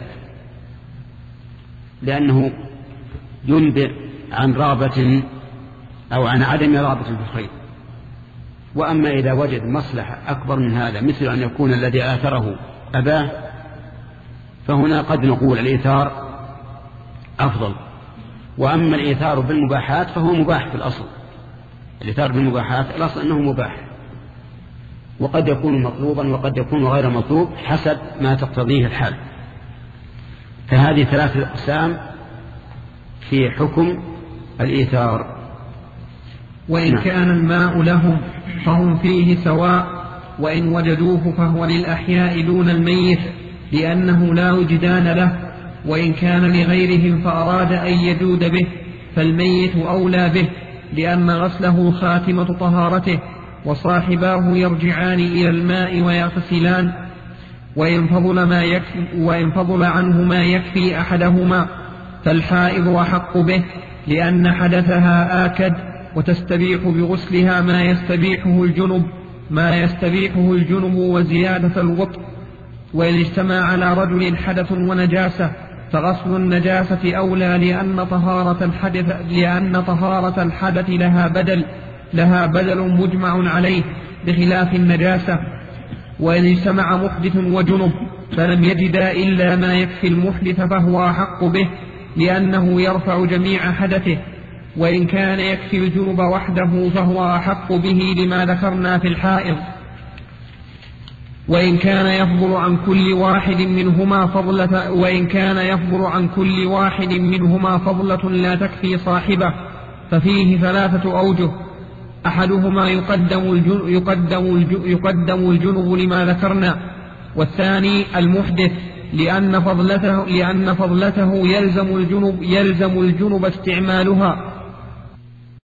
Speaker 6: لأنه ينبئ عن رغبة أو عن عدم رغبة في الخير. وأما إذا وجد مصلحة أكبر من هذا مثل أن يكون الذي آثره أباه، فهنا قد نقول الإيثار أفضل. وأما الإيثار بالمباحات فهو مباح في الأصل، الإيثار بالمباحات الأصل أنه مباح، وقد يكون مطلوبا وقد يكون غير مطلوب حسب ما تقتضيه الحال. فهذه ثلاثة أقسام في حكم الإيثار.
Speaker 2: وإن نعم. كان الماء لهم فهم فيه سواء، وإن وجدوه فهو للأحياء دون الميت لأنه لا وجدان له، وإن كان لغيرهم فأراد أن يجود به فالميت أولى به، لأن غسله خاتمة طهارته، وصاحباه يرجعان إلى الماء ويغتسلان، وإن فضل, ما يكفي وإن فضل عنه ما يكفي أحدهما فالحائض أحق به، لأن حدثها آكد، وتستبيح بغسلها ما يستبيحه الجنب ما يستبيحه الجنب وزيادة الوطء. وإن اجتمع على رجل حدث ونجاسة فغسل النجاسة أولى، لأن طهارة الحدث لأن طهارة الحدث لها بدل لها بدل مجمع عليه بخلاف النجاسة. وإن اجتمع محدث وجنب فلم يجدا إلا ما يكفي المحدث فهو أحق به، لأنه يرفع جميع حدثه. وإن كان يكفي الجنب وحده فهو أحق به لما ذكرنا في الحائض. وإن كان يفضل عن كل واحد منهما فضلة وإن كان يفضل عن كل واحد منهما فضلة لا تكفي صاحبه ففيه ثلاثة أوجه: أحدهما يقدم الجنب, يقدم الجنب, يقدم الجنب لما ذكرنا، والثاني المحدث لأن فضلته, لأن فضلته يلزم الجنب, يلزم الجنب استعمالها،